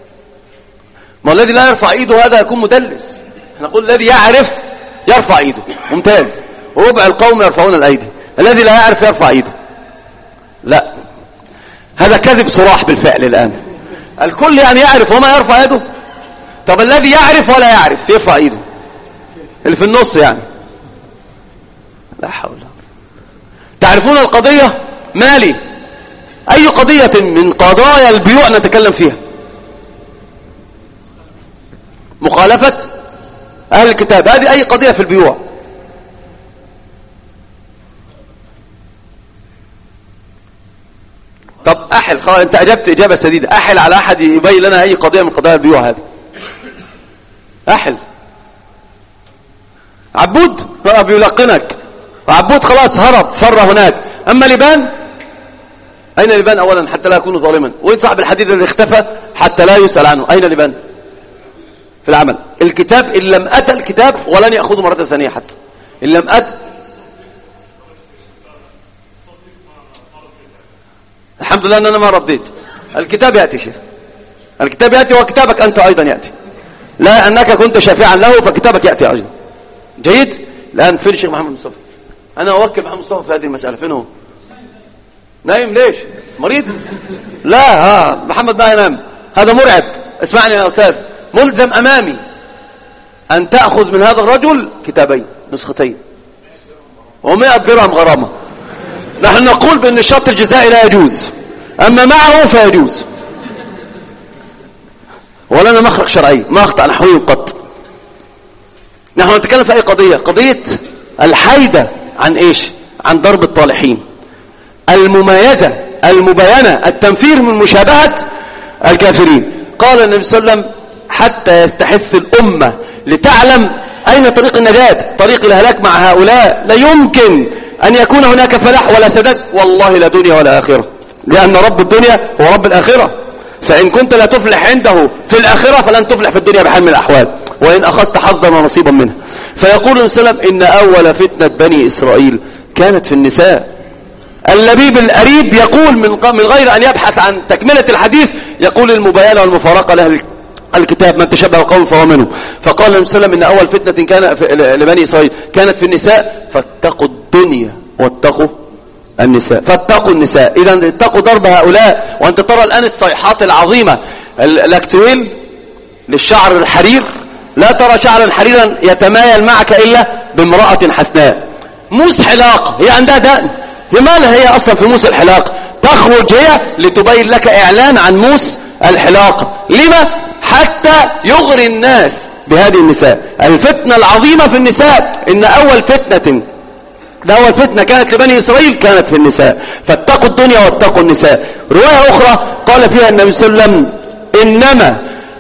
ما الذي لا يرفع ايده هذا يكون مدلس. نقول الذي يعرف يرفع ايده، ممتاز. ربع القوم يرفعون الأيدي، الذي لا يعرف يرفع ايده. لا، هذا كذب صراح بالفعل. الآن الكل يعني يعرف وما يرفع يده. طب الذي يعرف ولا يعرف يرفع ايده، اللي في النص يعني. لا حول. تعرفون القضية مالي؟ أي قضية من قضايا البيوع نتكلم فيها؟ مخالفة أهل الكتاب، هذه أي قضية في البيوع. طب أحل، خلاص أنت أجبت إجابة سديدة. أحل على أحد يبين لنا أي قضية من قضايا البيوع هذه. أحل. عبود بيلقنك، وعبود خلاص هرب فر هناك. أما لبان، أين لبان؟ أولا حتى لا يكون ظالما. وين صاحب الحديد الذي اختفى حتى لا يسأل عنه؟ أين لبان؟ في العمل. الكتاب إن لم أتى الكتاب ولن يأخذه مرة ثانية حتى إن لم أتى. الحمد لله أن أنا ما رديت. الكتاب يأتي شيخ، الكتاب يأتي وكتابك أنت أيضا يأتي. لا أنك كنت شافعا له فكتابك يأتي أيضا. جيد. الآن فين الشيخ محمد مصطفى؟ أنا أوكل محمد مصطفى في هذه المسألة. فين هو؟ نايم ليش؟ مريض؟ لا، ها محمد بقى ينام، هذا مرعب. اسمعني يا أستاذ، ملزم أمامي أن تأخذ من هذا الرجل كتابين نسختين ومئة درهم غرامة. نحن نقول بأن الشرط الجزائي لا يجوز، أما معه فيجوز، ولنا مخرج شرعي ما أخطأ نحوي قط. نحن نتكلم في أي قضية؟ قضية الحيدة عن إيش؟ عن ضرب الطالحين، المميزة المبينة، التنفير من مشابهة الكافرين. قال النبي صلى الله عليه وسلم حتى يستحث الأمة لتعلم أين طريق النجاة، طريق الهلاك مع هؤلاء لا يمكن أن يكون هناك فلاح ولا سداد، والله لا دنيا ولا آخرة، لأن رب الدنيا هو رب الآخرة. فإن كنت لا تفلح عنده في الآخرة فلن تفلح في الدنيا بحال من الأحوال، وإن أخذت حظا ونصيبا منها. فيقول النبي صلى الله عليه وسلم إن أول فتنة بني إسرائيل كانت في النساء. اللبيب الأريب يقول من من غير أن يبحث عن تكملة الحديث، يقول المباينة والمفارقة لأهل الكتاب من تشبه قوم فهو منه. فقال النبي صلى الله عليه وسلم إن أول فتنة كان لبني إسرائيل كانت في النساء، فاتقوا الدنيا واتقوا النساء، فاتقوا النساء. إذا اتقوا ضرب هؤلاء. وأنت ترى الآن الصيحات العظيمة، الأكتويل للشعر الحرير، لا ترى شعرا حريرا يتمايل معك إلا بامرأة حسناء موس حلاق، هي عندها دقن، هي مالها هي أصلا في موس الحلاق؟ تخرج هي لتبين لك إعلان عن موس الحلاق. لما؟ حتى يغري الناس بهذه النساء. الفتنة العظيمة في النساء، إن أول فتنة ده أول فتنة كانت لبني إسرائيل كانت في النساء، فاتقوا الدنيا واتقوا النساء. رواية أخرى قال فيها النبي صلى الله عليه وسلم إنما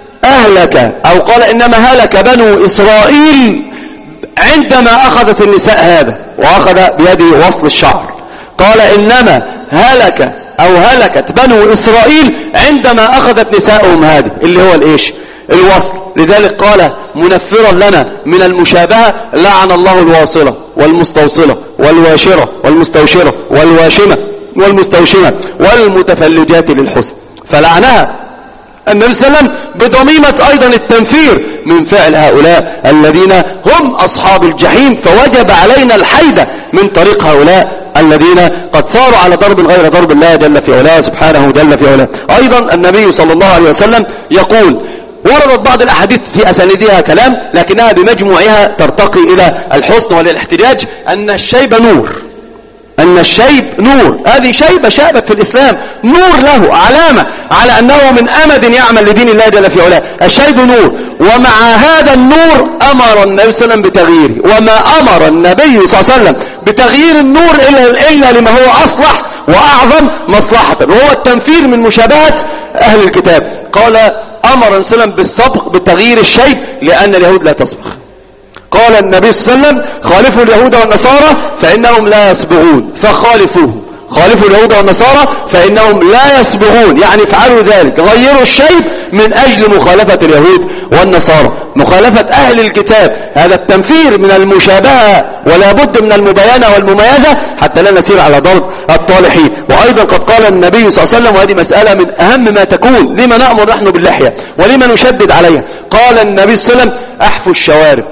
أهلك أو قال إنما هلك بنو إسرائيل عندما أخذت النساء هذا، وأخذ بيده وصل الشعر. قال إنما هلك أو هلكت بنو إسرائيل عندما أخذت نساءهم هذه، اللي هو الإيش؟ الوصل. لذلك قال منفرا لنا من المشابهة لعن الله الواصلة والمستوصلة والواشرة والمستوشرة والواشمة والمستوشمة والمتفلجات للحسن، فلعنها النبي صلى الله عليه وسلم بضميمة أيضا التنفير من فعل هؤلاء الذين هم أصحاب الجحيم. فوجب علينا الحيدة من طريق هؤلاء الذين قد صاروا على ضرب غير ضرب الله جل في علاه سبحانه جل في علاه. أيضا النبي صلى الله عليه وسلم يقول، وردت بعض الأحاديث في أسانيدها كلام لكنها بمجموعها ترتقي إلى الحسن والاحتجاج، أن الشيب نور، أن الشيب نور، هذه شيبة شابت في الإسلام، نور له علامة على أنه من أمد يعمل لدين الله جل في علاه. الشيب نور، ومع هذا النور أمر النبي صلى الله عليه وسلم بتغييره. وما أمر النبي صلى الله عليه وسلم بتغيير النور إلا, إلا لما هو أصلح وأعظم مصلحة، وهو التنفير من مشابهة أهل الكتاب. قال أمر النبي صلى الله عليه وسلم بالصبغ بتغيير الشيب لأن اليهود لا تصبغ. قال النبي صلى الله عليه وسلم خالفوا اليهود والنصارى فإنهم لا يصبغون فخالفوه، خالفوا اليهود والنصارى فإنهم لا يصبغون، يعني افعلوا ذلك، غيروا الشيب من أجل مخالفة اليهود والنصارى، مخالفة أهل الكتاب. هذا التنفير من المشابهة، ولا بد من المباينة والمميزة حتى لا نسير على ضرب الطالحين. وأيضا قد قال النبي صلى الله عليه وسلم، وهذه مسألة من أهم ما تكون، لما نأمر نحن باللحية ولما نشدد عليها. قال النبي صلى الله عليه وسلم أحفوا الشوارب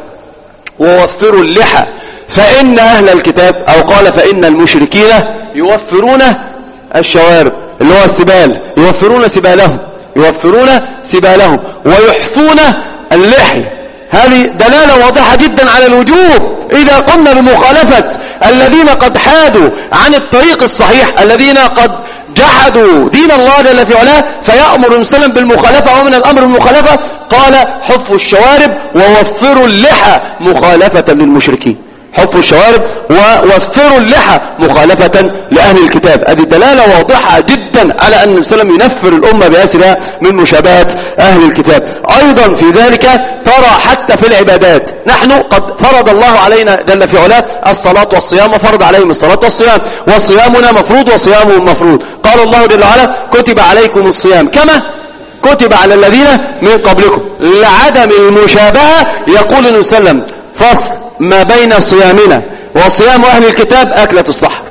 ووفروا اللحى فإن أهل الكتاب، أو قال فإن المشركين يوفرون الشوارب اللي هو السبال، يوفرون سبالهم يوفرون سبالهم ويحفون اللحية. هذه دلالة واضحة جدا على الوجوب إذا قمنا بمخالفة الذين قد حادوا عن الطريق الصحيح، الذين قد جحدوا دين الله جل في علاه، فيأمر المسلم بالمخالفة. ومن الأمر بالمخالفة قال حفوا الشوارب ووفروا اللحى مخالفة للمشركين، حفوا الشوارب ووفروا اللحى مخالفة لأهل الكتاب. هذه دلالة واضحة جدا على أن المسلم ينفر الأمة بأسرها من مشابهة أهل الكتاب. أيضا في ذلك ترى حتى في العبادات، نحن قد فرض الله علينا جل في علاه الصلاة والصيام، وفرض عليهم الصلاة والصيام، وصيامنا مفروض وصيامهم مفروض. قال الله جل وعلا كتب عليكم الصيام كما كتب على الذين من قبلكم لعدم المشابهة. يقول النبي صلى الله عليه وسلم فصل ما بين صيامنا وصيام أهل الكتاب أكلة السحر،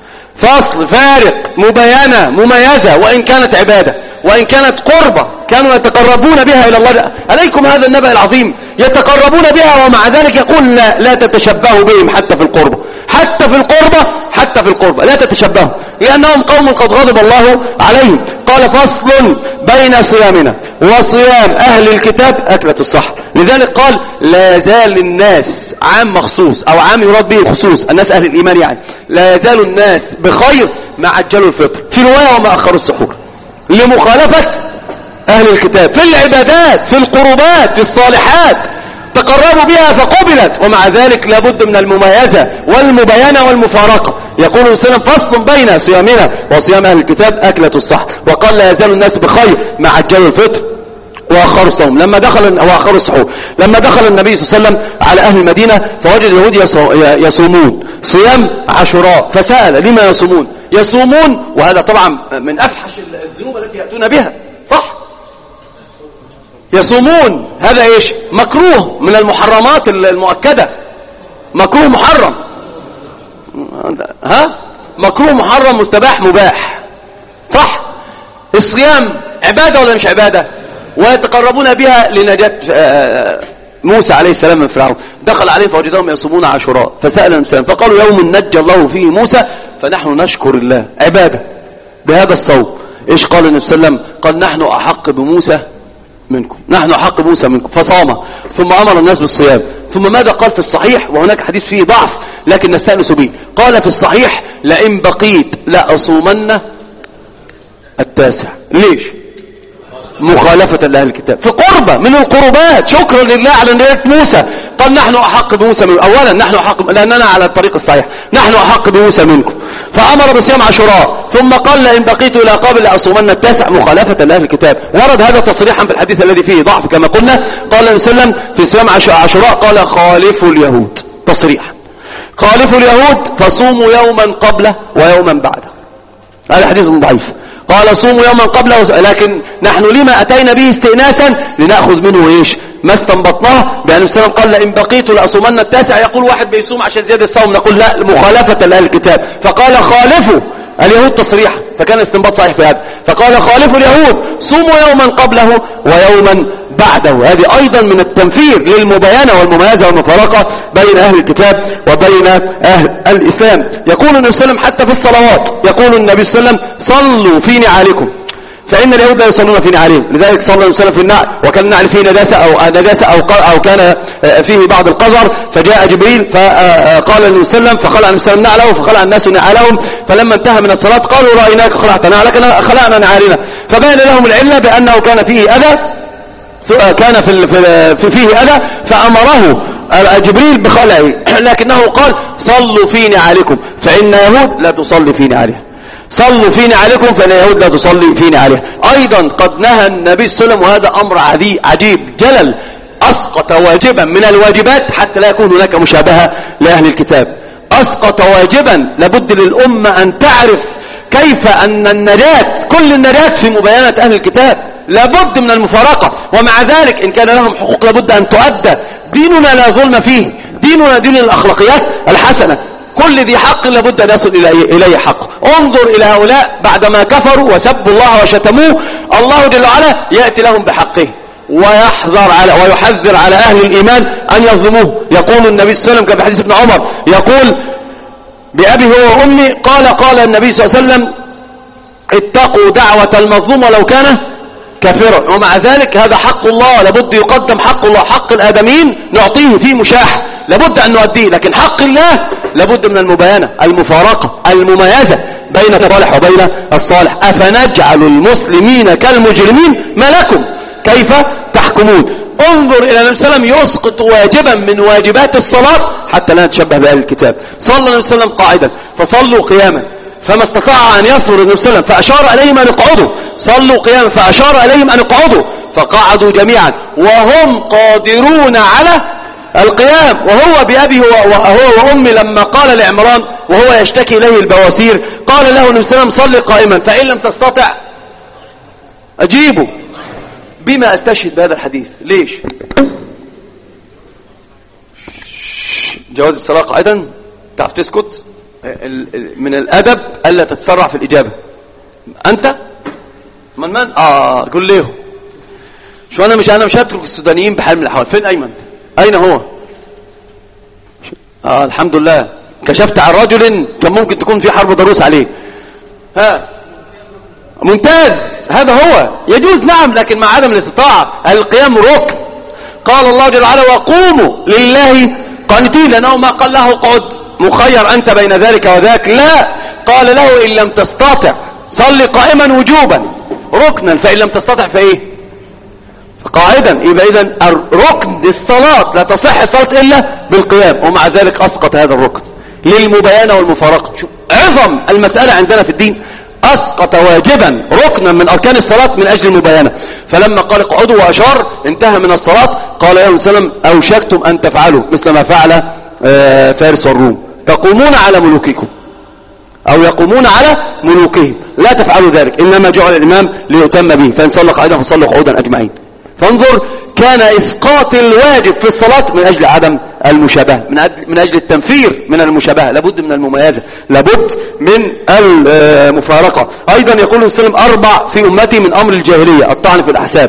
فصل فارق، مبينة مميزة، وإن كانت عبادة وإن كانت قربة كانوا يتقربون بها إلى الله. عليكم هذا النبأ العظيم، يتقربون بها ومع ذلك يقول لا, لا تتشبهوا بهم حتى في القربة، حتى في القربة حتى في القربة لا تتشبهوا لأنهم قوم قد غضب الله عليهم. قال فصل بين صيامنا وصيام أهل الكتاب أكلة الصحر. لذلك قال لا يزال الناس عام مخصوص أو عام يراد به الخصوص الناس أهل الإيمان يعني لا يزال الناس بخير ما عجلوا الفطر في رواية وما أخروا السحور لمخالفة أهل الكتاب في العبادات في القربات في الصالحات تقربوا بها فقبلت ومع ذلك لابد من المميزة والمبينة والمفارقة. يقول السلام فصل بين صيامنا وصيام أهل الكتاب أكلة الصحر. وقال لا يزال الناس بخير ما عجلوا الفطر وأخروا الصوم لما دخل وأخروا السحور. لما دخل النبي صلى الله عليه وسلم على أهل المدينة فوجد اليهود يصومون صيام عاشوراء فسأل لما يصومون يصومون وهذا طبعا من أفحش الذنوب التي يأتون بها صح يصومون هذا ايش مكروه من المحرمات المؤكدة مكروه محرم ها مكروه محرم مستباح مباح صح الصيام عبادة ولا مش عبادة ويتقربون بها لنجاة موسى عليه السلام من فرعون. دخل عليه فوجدهم يصومون عاشوراء فسأل الإنسان فقالوا يوم نجى الله فيه موسى فنحن نشكر الله عبادة بهذا الصوم. ايش قال النبي صلى الله عليه وسلم قال نحن أحق بموسى منكم نحن أحق موسى منكم فصام ثم أمر الناس بالصيام. ثم ماذا قال في الصحيح وهناك حديث فيه ضعف لكن نستأنس به قال في الصحيح لئن بقيت لأصومن التاسع. ليش مخالفة لأهل الكتاب في قربة من القربات شكرا لله على نية موسى قال نحن أحق بموسى منكم أولا نحن أحق لأننا على الطريق الصحيح نحن أحق بموسى منكم فأمر بصيام عاشوراء ثم قال لئن بقيت إلى قابل لأصومن التاسع مخالفة لأهل الكتاب. ورد هذا تصريحا في الحديث الذي فيه ضعف كما قلنا. قال النبي صلى الله عليه وسلم في صيام عاشوراء قال خالفوا اليهود تصريحا خالفوا اليهود فصوموا يوما قبله ويوما بعده. هذا حديث ضعيف قال صوموا يوما قبله لكن نحن لما أتينا به استئناسا لنأخذ منه إيش ما استنبطناه بأن السلام قال لئن بقيت لأصومن التاسع. يقول واحد بيصوم عشان زيادة الصوم نقول لا مخالفة لأهل الكتاب فقال خالفوا اليهود تصريحا فكان استنباط صحيح في هذا فقال خالفوا اليهود صوموا يوما قبله ويوما بعده. هذه أيضا من التنفير للمباينة والمميزة والمفارقة بين أهل الكتاب وبين أهل الإسلام. يقول النبي صلى الله عليه وسلم حتى في الصلوات يقول النبي صلى الله عليه وسلم صلوا في نعالكم فإن اليهود لا يصلون في نعالهم. لذلك صلى الله عليه وسلم في النعل وكان النعل فيه نجاسة أو نجاسة أو أو كان فيه بعض القذر فجاء جبريل فقال النبي صلى الله عليه وسلم فخلع النبي صلى الله عليه وسلم نعله فخلع الناس نعالهم فلما انتهى من الصلاة قالوا رأيناك خلعت نعلك خلعنا نعالنا فبين لهم العلة بأنه كان فيه أذى كان في في فيه أذى فأمره جبريل بخلعه لكنه قال صلوا في نعالكم فإن يهود لا تصلي في نعالها صلوا في نعالكم فإن يهود لا تصلي في نعالها. أيضا قد نهى النبي صلى الله عليه وسلم وهذا أمر عجيب جلل أسقط واجبا من الواجبات حتى لا يكون هناك مشابهة لأهل الكتاب. أسقط واجبا لابد للأمة أن تعرف كيف أن النجاة كل النجاة في مباينة أهل الكتاب لابد من المفارقة ومع ذلك إن كان لهم حقوق لابد أن تؤدى. ديننا لا ظلم فيه ديننا دين الأخلاقيات الحسنة كل ذي حق لابد أن يصل إليه حق. انظر إلى هؤلاء بعدما كفروا وسبوا الله وشتموه الله جل وعلا يأتي لهم بحقه ويحذر على ويحذر على أهل الإيمان أن يظلموه. يقول النبي صلى الله عليه وسلم كما في حديث ابن عمر يقول بأبي هو وأمي قال قال النبي صلى الله عليه وسلم اتقوا دعوة المظلوم ولو كان كافرا. ومع ذلك هذا حق الله لابد يقدم حق الله. حق الآدمين نعطيه فيه مشاح لابد أن نؤديه لكن حق الله لابد من المباينة المفارقة المميزة بين الصالح وبين الصالح. أفنجعل المسلمين كالمجرمين ما لكم كيف تحكمون. انظر إلى النبي صلى الله عليه وسلم يسقط واجبا من واجبات الصلاة حتى لا نتشبه بأهل الكتاب. صلى النبي صلى الله عليه وسلم قاعدا فصلوا قياما فما استطاع أن يصبر النبي صلى الله عليه وسلم فأشار إليهم أن يقعدوا صلوا قياما فأشار إليهم أن يقعدوا فقعدوا جميعا وهم قادرون على القيام. وهو بأبي وهو وأمي لما قال لعمران وهو يشتكي إليه البواسير قال له النبي صلى الله عليه وسلم صل قائما فإن لم تستطع أجيبه. بما أستشهد بهذا الحديث ليش جواز الصلاة قاعدا تعرف تسكت من الأدب ألا تتسرع في الإجابة. أنت من من آه قل ليه شو أنا مش أنا مش هترك السودانيين بحال من الأحوال. فين أيمن أين هو آه الحمد لله كشفت عن رجل كان ممكن تكون في حرب ضروس عليه. ها ممتاز، هذا هو يجوز نعم، لكن مع عدم الاستطاعة. القيام ركن. قال الله جل وعلا وقوموا لله قانتين، لأنه ما قال له قعد مخير أنت بين ذلك وذاك، لا، قال له إن لم تستطع صل قائما وجوبا ركنا، فإن لم تستطع فإيه قاعدا. يبقى إذن الركن الصلاة لا تصح الصلاة إلا بالقيام، ومع ذلك أسقط هذا الركن للمباينة والمفارقة. شوف عظم المسألة عندنا في الدين، أسقط واجبا ركنا من أركان الصلاة من أجل المباينة. فلما قال اقعدوا وأشار انتهى من الصلاة، قال يا وسلم أوشكتم أن تفعلوا مثل ما فعل فارس والروم، تقومون على ملوككم أو يقومون على ملوكهم، لا تفعلوا ذلك، إنما جعل الإمام ليؤتم به، فإن صلى قاعدا فصلوا قعودا أجمعين. فانظر، كان إسقاط الواجب في الصلاة من أجل عدم المشابهة، من أجل, من أجل التنفير من المشابهة، لابد من المميزة، لابد من المفارقة. أيضا يقول السلام أربع في أمتي من أمر الجاهلية: الطعن في الأحساب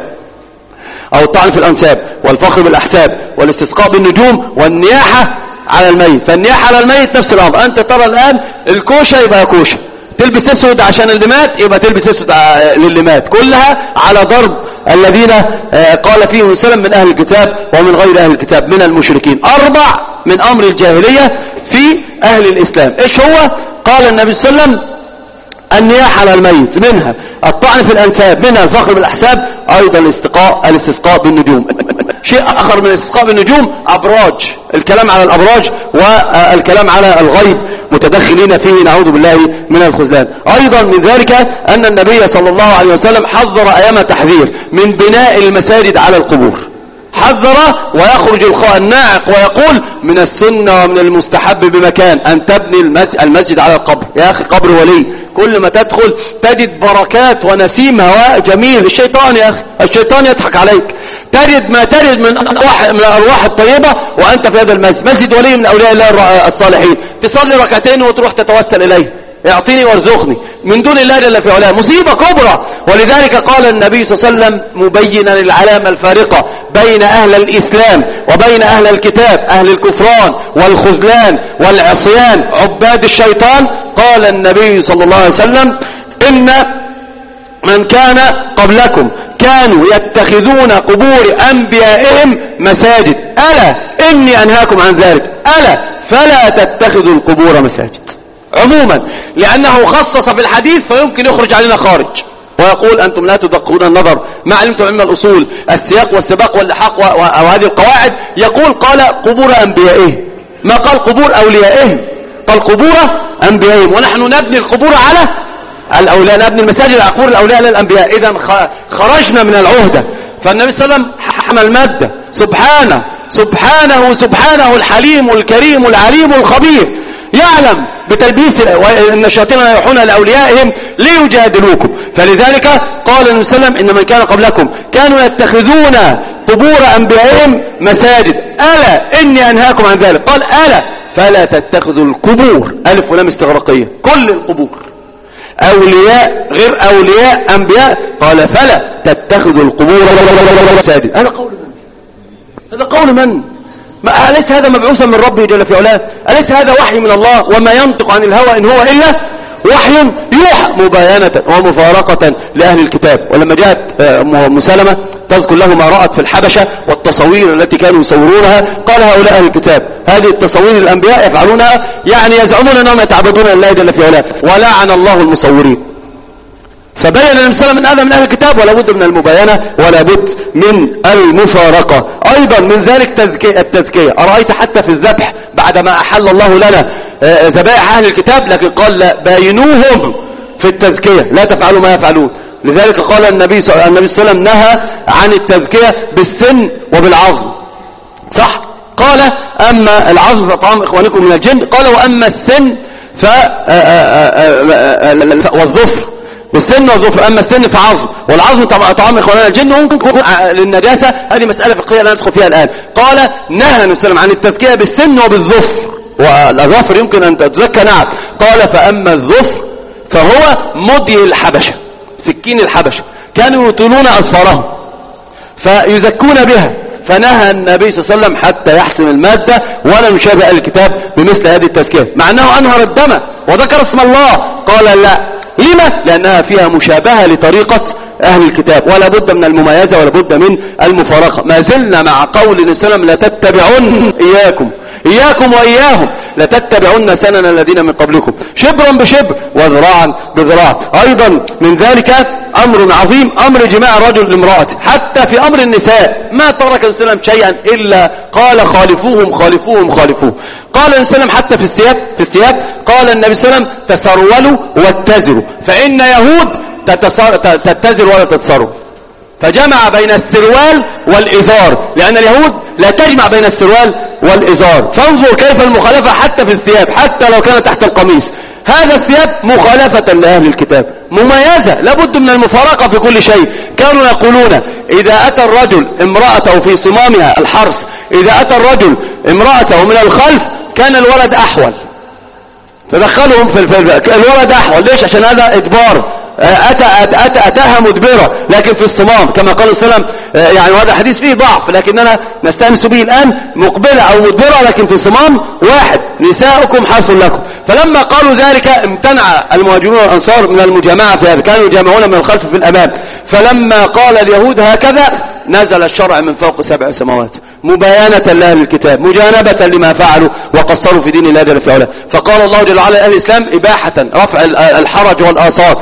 أو الطعن في الأنساب، والفخر بالأحساب، والاستسقاء بالنجوم، والنياحة على الميت. فالنياحة على الميت نفس الأمر، أنت ترى الآن الكوشة يبقى كوشة، تلبس اسود عشان اللي مات يبقى تلبس اسود للي مات، كلها على ضرب الذين قال فيهم السلام من أهل الكتاب ومن غير أهل الكتاب من المشركين. أربع من أمر الجاهلية في أهل الإسلام. إيش هو؟ قال النبي صلى الله عليه وسلم النياحة على الميت، منها الطعن في الأنساب، منها الفخر بالأحساب، أيضا الاستسقاء الاستسقاء بالنجوم. شيء آخر من الاستسقاء بالنجوم أبراج، الكلام على الأبراج والكلام على الغيب متدخلين فيه، نعوذ بالله من الخذلان. أيضا من ذلك أن النبي صلى الله عليه وسلم حذر أيام تحذير من بناء المساجد على القبور، حذر ويخرج الناعق ويقول من السنة ومن المستحب بمكان أن تبني المسجد على القبر. يا أخي قبر ولي كل ما تدخل تجد بركات ونسيم هواء جميل. الشيطان يا أخي الشيطان يضحك عليك، تجد ما تجد من الأرواح, من الأرواح الطيبة وأنت في هذا المسجد، مسجد ولي من أولياء الله الصالحين، تصلي ركعتين وتروح تتوسل إليه اعطيني وارزقني من دون الله جل في علاه، مصيبة كبرى. ولذلك قال النبي صلى الله عليه وسلم مبينا العلامة الفارقة بين أهل الإسلام وبين أهل الكتاب، أهل الكفران والخذلان والعصيان عباد الشيطان. قال النبي صلى الله عليه وسلم إن من كان قبلكم كانوا يتخذون قبور أنبيائهم مساجد، ألا إني أنهاكم عن ذلك، ألا فلا تتخذوا القبور مساجد. عموما لأنه خصص في الحديث فيمكن يخرج علينا خارج ويقول أنتم لا تدققون النظر ما علمتم علم الأصول، السياق والسباق واللحاق وهذه القواعد. يقول قال قبور أنبيائهم، ما قال قبور أوليائهم، قال قبور أنبيائهم، ونحن نبني القبور على الأولياء، نبني المساجد على قبور الأولياء للأنبياء. إذن خرجنا من العهدة. فالنبي صلى الله عليه وسلم حمل مادة سبحانه سبحانه سبحانه الحليم الكريم العليم الخبير، يعلم بتلبيس ان الشياطين يوحون لاوليائهم ليجادلوكم. فلذلك قال النبي صلى الله عليه وسلم ان من كان قبلكم كانوا يتخذون قبور انبيائهم مساجد، الا اني انهاكم عن ذلك. قال الا فلا تتخذوا القبور، الف ولام استغراقيه، كل القبور اولياء غير اولياء انبياء، قال فلا تتخذوا القبور مساجد. هذا قول من؟ هذا قول من؟ ما أليس هذا مبعوثا من ربه جل في علاه؟ أليس هذا وحي من الله؟ وما ينطق عن الهوى إن هو إلا وحي يوحى، مباينة ومفارقة لأهل الكتاب. ولما جاءت أم سلمة تذكر له ما رأت في الحبشة والتصوير التي كانوا يصورونها، قال هؤلاء أهل الكتاب، هذه التصوير الأنبياء يفعلونها، يعني يزعمون أنهم يتعبدون الله جل في علاه، ولعن الله المصورين. فبين النبي صلى الله عليه وسلم ان هذا من اهل الكتاب، ولا بد من المباينه ولا بد من المفارقه. ايضا من ذلك تزكية التزكيه. ارايت حتى في الذبح بعدما احل الله لنا ذبائح اهل الكتاب، لكن قال لا باينوهم في التزكيه، لا تفعلوا ما يفعلون. لذلك قال النبي صلى الله عليه وسلم نهى عن التزكيه بالسن وبالعظم، صح؟ قال اما العظم فطعام اخوانكم من الجن، قال واما السن ف والظفر، بالسن والظفر، أما السن فعظم، والعظم طعام إخواننا الجن، ممكن يكون للنجاسة، هذه مسألة فقهية لا ندخل فيها الآن. قال نهى النبي صلى الله عليه وسلم عن التزكية بالسن وبالظفر، والأظافر يمكن أن تتزكى، نعم. قال فأما الظفر فهو مضي الحبشة، سكين الحبشة، كانوا يطيلون أظفارهم فيزكون بها، فنهى النبي صلى الله عليه وسلم حتى يحسم المادة ولا نشابه الكتاب بمثل هذه التزكية، مع أنه أنهر الدم وذكر اسم الله. قال لا. لما؟ لأنها فيها مشابهة لطريقة أهل الكتاب، ولا بد من المميزة ولا بد من المفارقة. ما زلنا مع قول النبي صلى الله عليه وسلم لتتبعن إياكم إياكم وإياهم لتتبعن سنن الذين من قبلكم شبرا بشبر وذراعا بذراع. أيضا من ذلك أمر عظيم، أمر جماع الرجل لامرأته. حتى في أمر النساء ما ترك النبي صلى الله عليه وسلم شيئا إلا قال خالفوهم خالفوهم خالفوه. قال النبي صلى الله عليه وسلم حتى في الثياب في الثياب قال النبي صلى الله عليه وسلم تسرولوا واتزروا، فإن يهود تتزر ولا تتسروا، فجمع بين السروال والإزار، لأن اليهود لا تجمع بين السروال والإزار. فانظر كيف المخالفة حتى في الثياب، حتى لو كان تحت القميص. هذا الثياب مخالفة لأهل الكتاب مميزة، لابد من المفارقة في كل شيء. كانوا يقولون إذا أتى الرجل امرأته في صمامها الحرث، إذا أتى الرجل امرأته من الخلف كان الولد أحول، فدخلهم في الولد أحول. ليش؟ عشان هذا إدبار، أتى أتى أتى أتاها مدبرة، لكن في الصمام كما قال صلى الله عليه وسلم. يعني وهذا حديث فيه ضعف لكننا نستأنس به الآن، مقبلة أو مدبرة لكن في صمام واحد. نساؤكم حرث لكم. فلما قالوا ذلك امتنع المهاجرون والأنصار من المجامعة في هذا، كانوا يجامعون من الخلف في الأمام. فلما قال اليهود هكذا نزل الشرع من فوق سبع سماوات مباينة لأهل الكتاب، مجانبة لما فعلوا وقصروا في دين الله جل في علاه. فقال الله جل وعلا لأهل الإسلام إباحة رفع الحرج والآثار،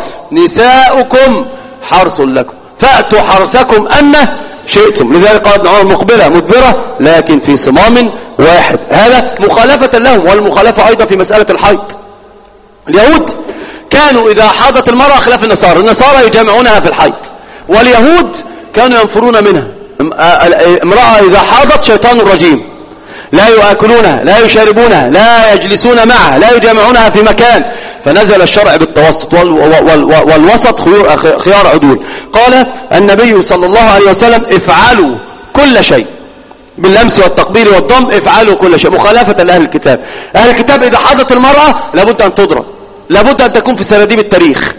نساؤكم حرث لكم فأتوا حرثكم أن شئتم. لذلك قال ابن عمر مقبلة مدبرة لكن في صمام واحد. هذا مخالفة لهم. والمخالفة أيضا في مسألة الحيض. اليهود كانوا إذا حاضت المرأة خلاف النصارى، النصارى يجامعونها في الحيض، واليهود كانوا ينفرون منها. امرأة إذا حاضت شيطان رجيم، لا يؤكلونها لا يشاربونها لا يجلسون معها لا يجامعونها في مكان. فنزل الشرع بالتوسط، والوسط خيار عدول. قال النبي صلى الله عليه وسلم افعلوا كل شيء باللمس والتقبيل والضم، افعلوا كل شيء، مخالفة لأهل الكتاب. أهل الكتاب إذا حاضت المرأة لابد أن تضرب، لابد أن تكون في سراديب التاريخ،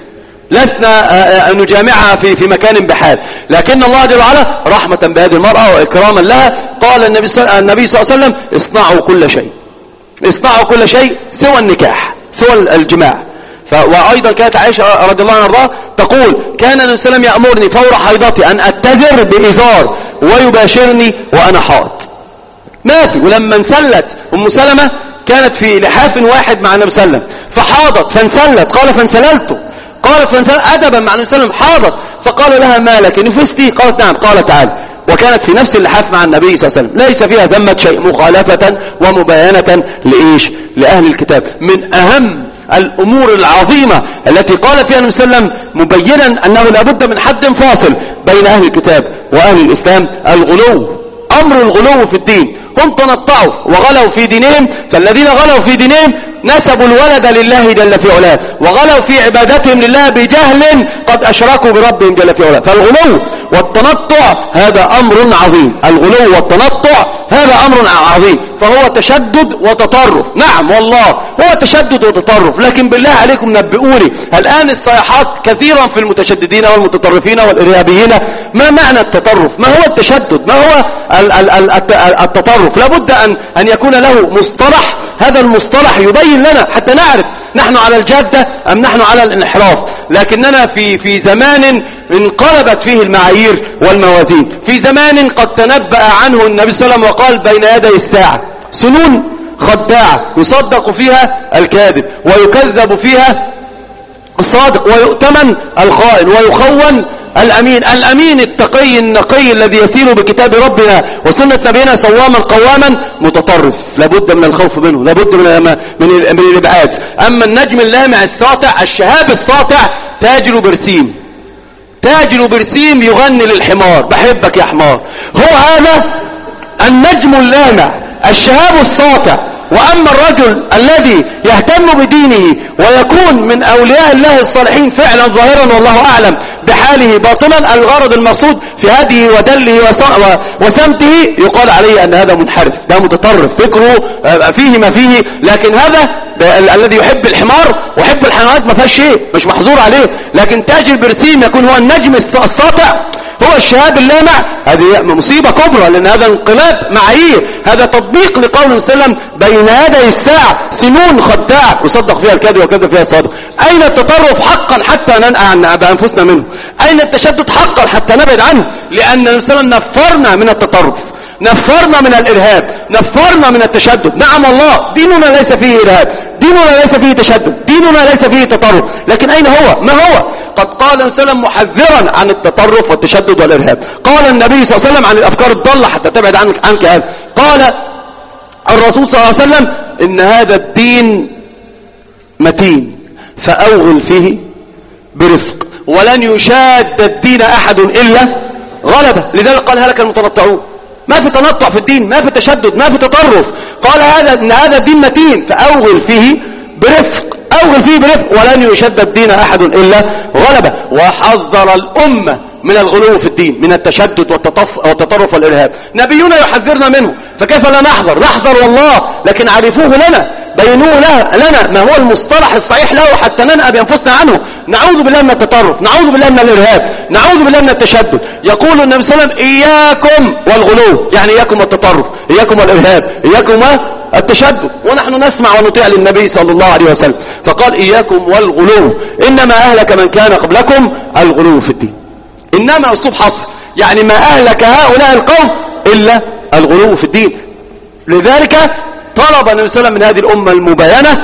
لسنا أن نجامعها في في مكان بحال. لكن الله جل وعلا رحمة بهذه المرأة وإكراما لها قال النبي صلى الله عليه وسلم اصنعوا كل شيء، اصنعوا كل شيء سوى النكاح، سوى الجماع. وأيضا كانت عائشة رضي الله عنها تقول كان النبي صلى الله عليه وسلم يأمرني فور حيضتي أن أتزر بإزار ويباشرني وأنا حائض. ما في. ولما انسلت أم سلمة كانت في لحاف واحد مع النبي صلى الله عليه وسلم فحاضت فانسلت، قال فانسللت، قالت فانسلت أدبا مع النبي صلى الله عليه وسلم حاضت، فقال لها ما لك نفستي؟ قالت نعم. قال تعال، وكانت في نفس اللحاف مع النبي صلى الله عليه وسلم. ليس فيها ذمة شيء، مخالفة ومباينة لإيش؟ لأهل الكتاب. من أهم الأمور العظيمة التي قال فيها النبي صلى الله عليه وسلم مبينا أنه لابد من حد فاصل بين أهل الكتاب وأهل الإسلام الغلو. أمر الغلو في الدين، هم تنطعوا وغلوا في دينهم، فالذين غلوا في دينهم نسبوا الولد لله جل في علاه، وغلوا في عبادتهم لله بجهل قد أشركوا بربهم جل في علاه. فالغلو والتنطع هذا أمر عظيم، الغلو والتنطع هذا أمر عظيم، فهو تشدد وتطرف. نعم والله هو تشدد وتطرف، لكن بالله عليكم نبئوني الآن الصيحات كثيرا في المتشددين والمتطرفين والإرهابيين. ما معنى التطرف؟ ما هو التشدد؟ ما هو التطرف؟ لابد أن أن يكون له مصطلح، هذا المصطلح يبين لنا حتى نعرف نحن على الجادة أم نحن على الانحراف. لكننا في في زمان انقلبت فيه المعايير والموازين، في زمان قد تنبأ عنه النبي صلى الله عليه وسلم وقال بين يدي الساعة سنون خداعة يصدق فيها الكاذب ويكذب فيها الصادق ويؤتمن الخائن ويخون الأمين. الأمين التقي النقي الذي يسير بكتاب ربنا وسنة نبينا صواما قواما متطرف، لابد من الخوف منه، لابد من من من الإبعاد. أما النجم اللامع الساطع الشهاب الساطع تاجر برسيم، تاجر برسيم يغني للحمار بحبك يا حمار، هو هذا النجم اللامع الشهاب الساطع. وأما الرجل الذي يهتم بدينه ويكون من أولياء الله الصالحين فعلا ظاهرا والله أعلم بحاله باطنا، الغرض المقصود في هديه ودله وسمته، يقال عليه أن هذا منحرف، ده متطرف، فكره فيه ما فيه. لكن هذا الذي يحب الحمار ويحب الحيوانات ما فيهاش شيء، مش محظور عليه. لكن تاجر برسيم يكون هو النجم الساطع هو الشهاب اللامع، هذه مصيبة كبرى، لأن هذا انقلاب معايير، هذا تطبيق لقول صلى الله عليه وسلم بين يدي الساعة سنون خداعة يصدق فيها الكاذب وكذب فيها الصادق. أين التطرف حقا حتى ننأى بأنفسنا منه؟ أين التشدد حقا حتى نبعد عنه؟ لأن النبي صلى الله عليه وسلم نفرنا من التطرف، نفرنا من الإرهاب، نفرنا من التشدد. نعم الله ديننا ليس فيه إرهاب، ديننا ليس فيه تشدد، ديننا ليس فيه تطرف، لكن أين هو؟ ما هو؟ قد قال النبي صلى الله عليه وسلم محذرا عن التطرف والتشدد والإرهاب. قال النبي صلى الله عليه وسلم عن الأفكار الضالة حتى تبعد عنك, عنك هذا. قال الرسول صلى الله عليه وسلم إن هذا الدين متين فأوغل فيه برفق ولن يشاد الدين أحد إلا غلبه. لذلك قال هلك المتنطعون. ما في تنطع في الدين، ما في تشدد، ما في تطرف. قال هذا ان هذا الدين متين فأوغل فيه برفق، أوغل فيه برفق ولن يشد الدين أحد إلا غلبه. وحذر الأمة من الغلو في الدين، من التشدد والتطرف والإرهاب. نبينا يحذرنا منه، فكيف لا نحذر؟ نحذر والله، لكن عرفوه لنا، بينوه لنا ما هو المصطلح الصحيح له حتى ننأى بأنفسنا عنه. نعوذ بالله من التطرف، نعوذ بالله من الإرهاب، نعوذ بالله من التشدد. يقول النبي صلى الله عليه وسلم إياكم والغلو، يعني إياكم التطرف، إياكم الإرهاب، إياكم التشدد. ونحن نسمع ونطيع للنبي صلى الله عليه وسلم، فقال إياكم والغلو، إنما أهلك من كان قبلكم الغلو في الدين. إنما أسلوب حصر، يعني ما أهلك هؤلاء القوم إلا الغلو في الدين. لذلك طلب النبي صلى الله عليه وسلم من هذه الأمة المباينة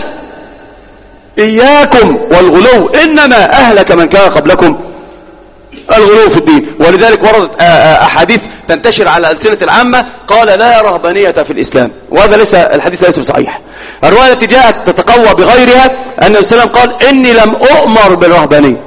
إياكم والغلو، إنما أهلك من كان قبلكم الغلو في الدين. ولذلك وردت أحاديث تنتشر على ألسنة العامة قال لا رهبانية في الإسلام، وهذا ليس الحديث ليس بصحيح. الرواية التي جاءت تتقوى بغيرها أن النبي صلى الله عليه وسلم قال إني لم أؤمر بالرهبانية،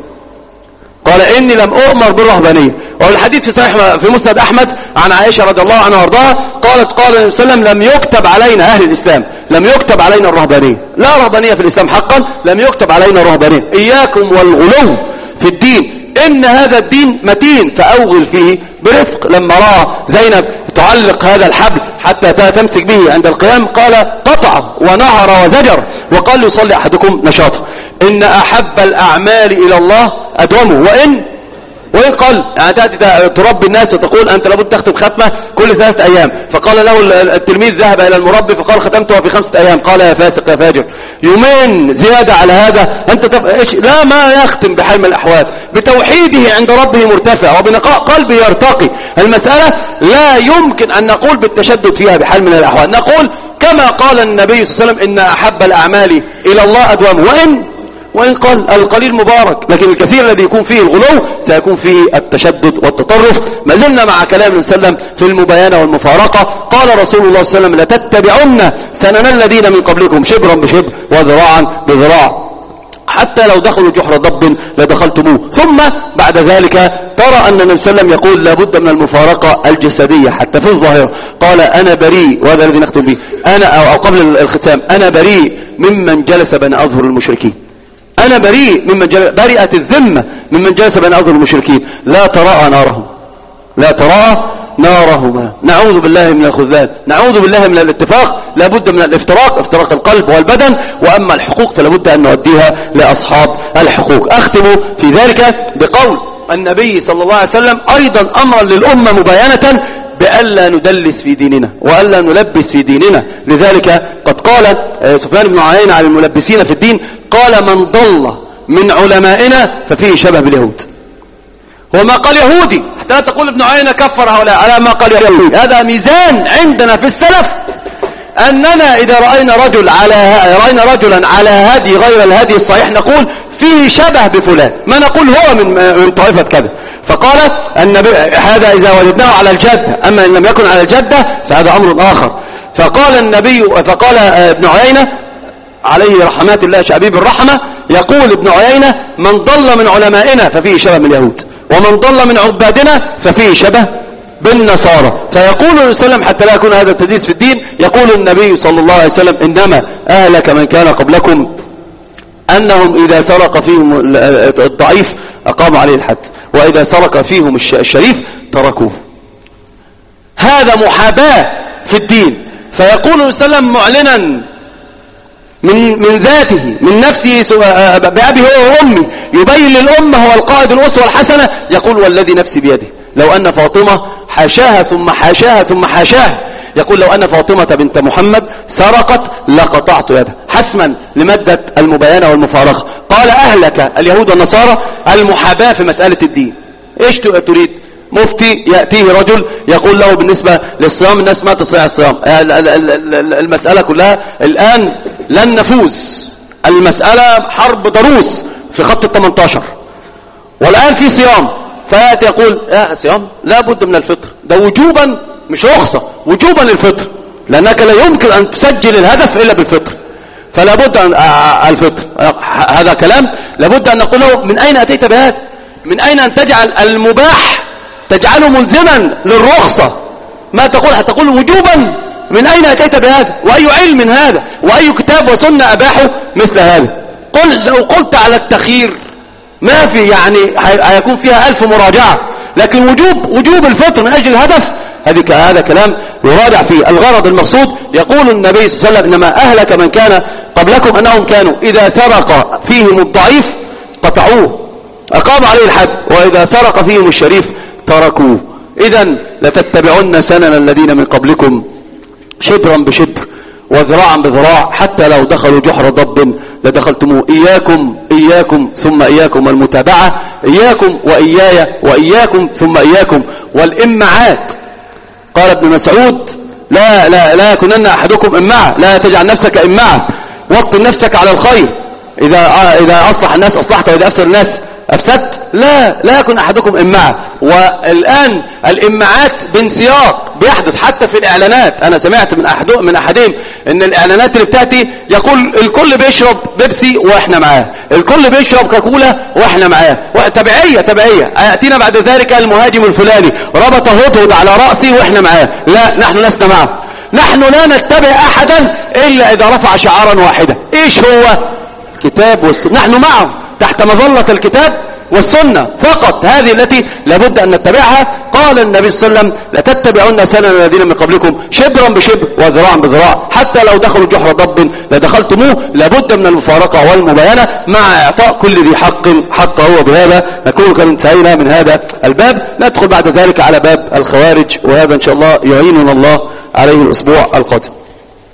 قال إني لم أؤمر بالرهبانية. والحديث في صحيح في مسند أحمد عن عائشة رضي الله عنها وارضاها قالت قال النبي صلى الله عليه وسلم لم يكتب علينا أهل الإسلام، لم يكتب علينا الرهبانية، لا رهبانية في الإسلام حقا، لم يكتب علينا الرهبانية. إياكم والغلو في الدين، إن هذا الدين متين فأوغل فيه برفق. لما رأى زينب تعلق هذا الحبل حتى تمسك به عند القيام قال قطع ونهر وزجر وقال يصلي أحدكم نشاطه. إن أحب الأعمال إلى الله أدومه وإن وإن قال، يعني تأتي تربي الناس وتقول أنت لابد تختم ختمة كل ثلاثة أيام، فقال له التلميذ ذهب إلى المربي فقال ختمتها في خمسة أيام، قال يا فاسق يا فاجر، يومين زيادة على هذا أنت تف... إيش؟ لا، ما يختم بحال من الأحوال، بتوحيده عند ربه مرتفع وبنقاء قلبه يرتقي. المسألة لا يمكن أن نقول بالتشدد فيها بحال من الأحوال، نقول كما قال النبي صلى الله عليه وسلم إن أحب الأعمال إلى الله أدومه وإن وإن قال القليل مبارك، لكن الكثير الذي يكون فيه الغلو سيكون فيه التشدد والتطرف. ما زلنا مع كلام النبي صلى الله عليه وسلم في المباينة والمفارقة. قال رسول الله صلى الله عليه وسلم لتتبعن سنن الذين من قبلكم شبرا بشبر وذراعا بذراع حتى لو دخلوا جحر ضب لدخلتموه. ثم بعد ذلك ترى أن النبي صلى الله عليه وسلم يقول لابد من المفارقة الجسدية حتى في الظاهرة. قال أنا بريء، وهذا الذي نختم به، أنا أو قبل الختام، أنا بريء ممن جلس بين أظهر المشركين، أنا بريء ممن جلس، برئت الذمة ممن جلس بين أظهر المشركين، لا تراءى نارهم، لا تراءى نارهما. نعوذ بالله من الخذلان، نعوذ بالله من الاتفاق، لابد من الافتراق، افتراق القلب والبدن. وأما الحقوق فلابد أن نؤديها لأصحاب الحقوق. أختم في ذلك بقول النبي صلى الله عليه وسلم أيضا أمرا للأمة مباينة بألا ندلس في ديننا وألا نلبس في ديننا. لذلك قد قال سفيان بن عيينة على الملبسين في الدين، قال من ضل من علمائنا ففيه شبه باليهود. هو ما قال يهودي، حتى لا تقول ابن عيينة كفر هؤلاء على ما قال يهودي. هذا ميزان عندنا في السلف، أننا إذا رأينا رجل على رأينا رجلا على هدي غير الهدي الصحيح نقول فيه شبه بفلان، ما نقول هو من من طائفة كذا. فقال النبي هذا إذا وجدناه على الجدة، أما إن لم يكن على الجدة فهذا أمر آخر. فقال النبي فقال ابن عيينة عليه رحمات الله شعبيب الرحمة، يقول ابن عيينة من ضل من علمائنا ففيه شبه من اليهود، ومن ضل من عبادنا ففيه شبه بالنصارى. فيقول النبي صلى الله عليه وسلم حتى لا يكون هذا التدليس في الدين، يقول النبي صلى الله عليه وسلم إنما أهلك من كان قبلكم أنهم إذا سرق فيهم الضعيف أقاموا عليه الحد، وإذا سرق فيهم الشريف تركوه. هذا محاباة في الدين. فيقول النبي صلى الله عليه وسلم معلنا من من ذاته من نفسه بأبي هو وأمي، يبين للأمة هو القائد الأسوة الحسنة، يقول والذي نفسي بيده لو أن فاطمة حاشاها ثم حاشاها ثم حاشاها، يقول لو أن فاطمة بنت محمد سرقت لقطعت يدها حسما لمادة المباينة والمفارقة. قال أهلك اليهود والنصارى المحاباة في مسألة الدين. إيش تريد؟ مفتي يأتيه رجل يقول له بالنسبة للصيام الناس ما تستطيع الصيام، المسألة كلها الآن لن نفوز، المسألة حرب ضروس في خط الثمانية عشر والآن في صيام، فيأتي يقول يا صيام لا بد من الفطر، ده وجوبا مش رخصة، وجوبا للفطر، لأنك لا يمكن أن تسجل الهدف إلا بالفطر، فلا بد أن الفطر. هذا كلام لابد أن نقوله. من أين أتيت بهذا؟ من أين أن تجعل المباح تجعله ملزما للرخصة؟ ما تقول؟ هتقول وجوبا؟ من أين أتيت بهذا؟ وأي علم هذا؟ وأي كتاب وسنة أباحوا مثل هذا؟ قل لو قلت على التخيير ما في، يعني هيكون فيها ألف مراجعة، لكن وجوب وجوب الفطر من أجل الهدف هذه هذا كلام يراجع فيه. الغرض المقصود، يقول النبي صلى الله عليه وسلم إنما أهلك من كان قبلكم أنهم كانوا إذا سرق فيهم الضعيف قطعوه أقام عليه الحد، وإذا سرق فيهم الشريف تركوه. إذن لتتبعن سنن الذين من قبلكم شبرا بشبر وذراعا بذراع حتى لو دخلوا جحر ضب لدخلتموه. إياكم إياكم ثم إياكم المتابعة، إياكم وإياي وإياكم ثم إياكم والإمعات. قال ابن مسعود لا لا لا يكونن أحدكم إمعة، لا تجعل نفسك إمعة، وطن نفسك على الخير، إذا إذا أصلح الناس أصلحت وإذا أفسد الناس أفسدت. لا لا يكن أحدكم إمعة. والآن الإمعات بانسياق بيحدث حتى في الإعلانات. أنا سمعت من أحد من أحدهم إن الإعلانات اللي بتأتي يقول الكل بيشرب بيبسي وإحنا معاه، الكل بيشرب كاكولا وإحنا معاه، تبعية تبعية. يأتينا بعد ذلك المهاجم الفلاني ربط هدهد على رأسي وإحنا معاه. لا، نحن لسنا معه، نحن لا نتبع أحدا إلا إذا رفع شعارا واحدا. إيش هو؟ الكتاب والسنة. نحن معه تحت مظلة الكتاب والسنة فقط، هذه التي لابد أن نتبعها. قال النبي صلى الله عليه وسلم لتتبعون سنن الذين من قبلكم شبرا بشبر وذراعا بذراع حتى لو دخلوا جحر ضب لدخلتموه. لابد من المفارقة والمباينة مع إعطاء كل ذي حق حقه. وبهذا نكون قد انتهينا من هذا الباب. ندخل بعد ذلك على باب الخوارج، وهذا إن شاء الله يعيننا الله عليه الأسبوع القادم.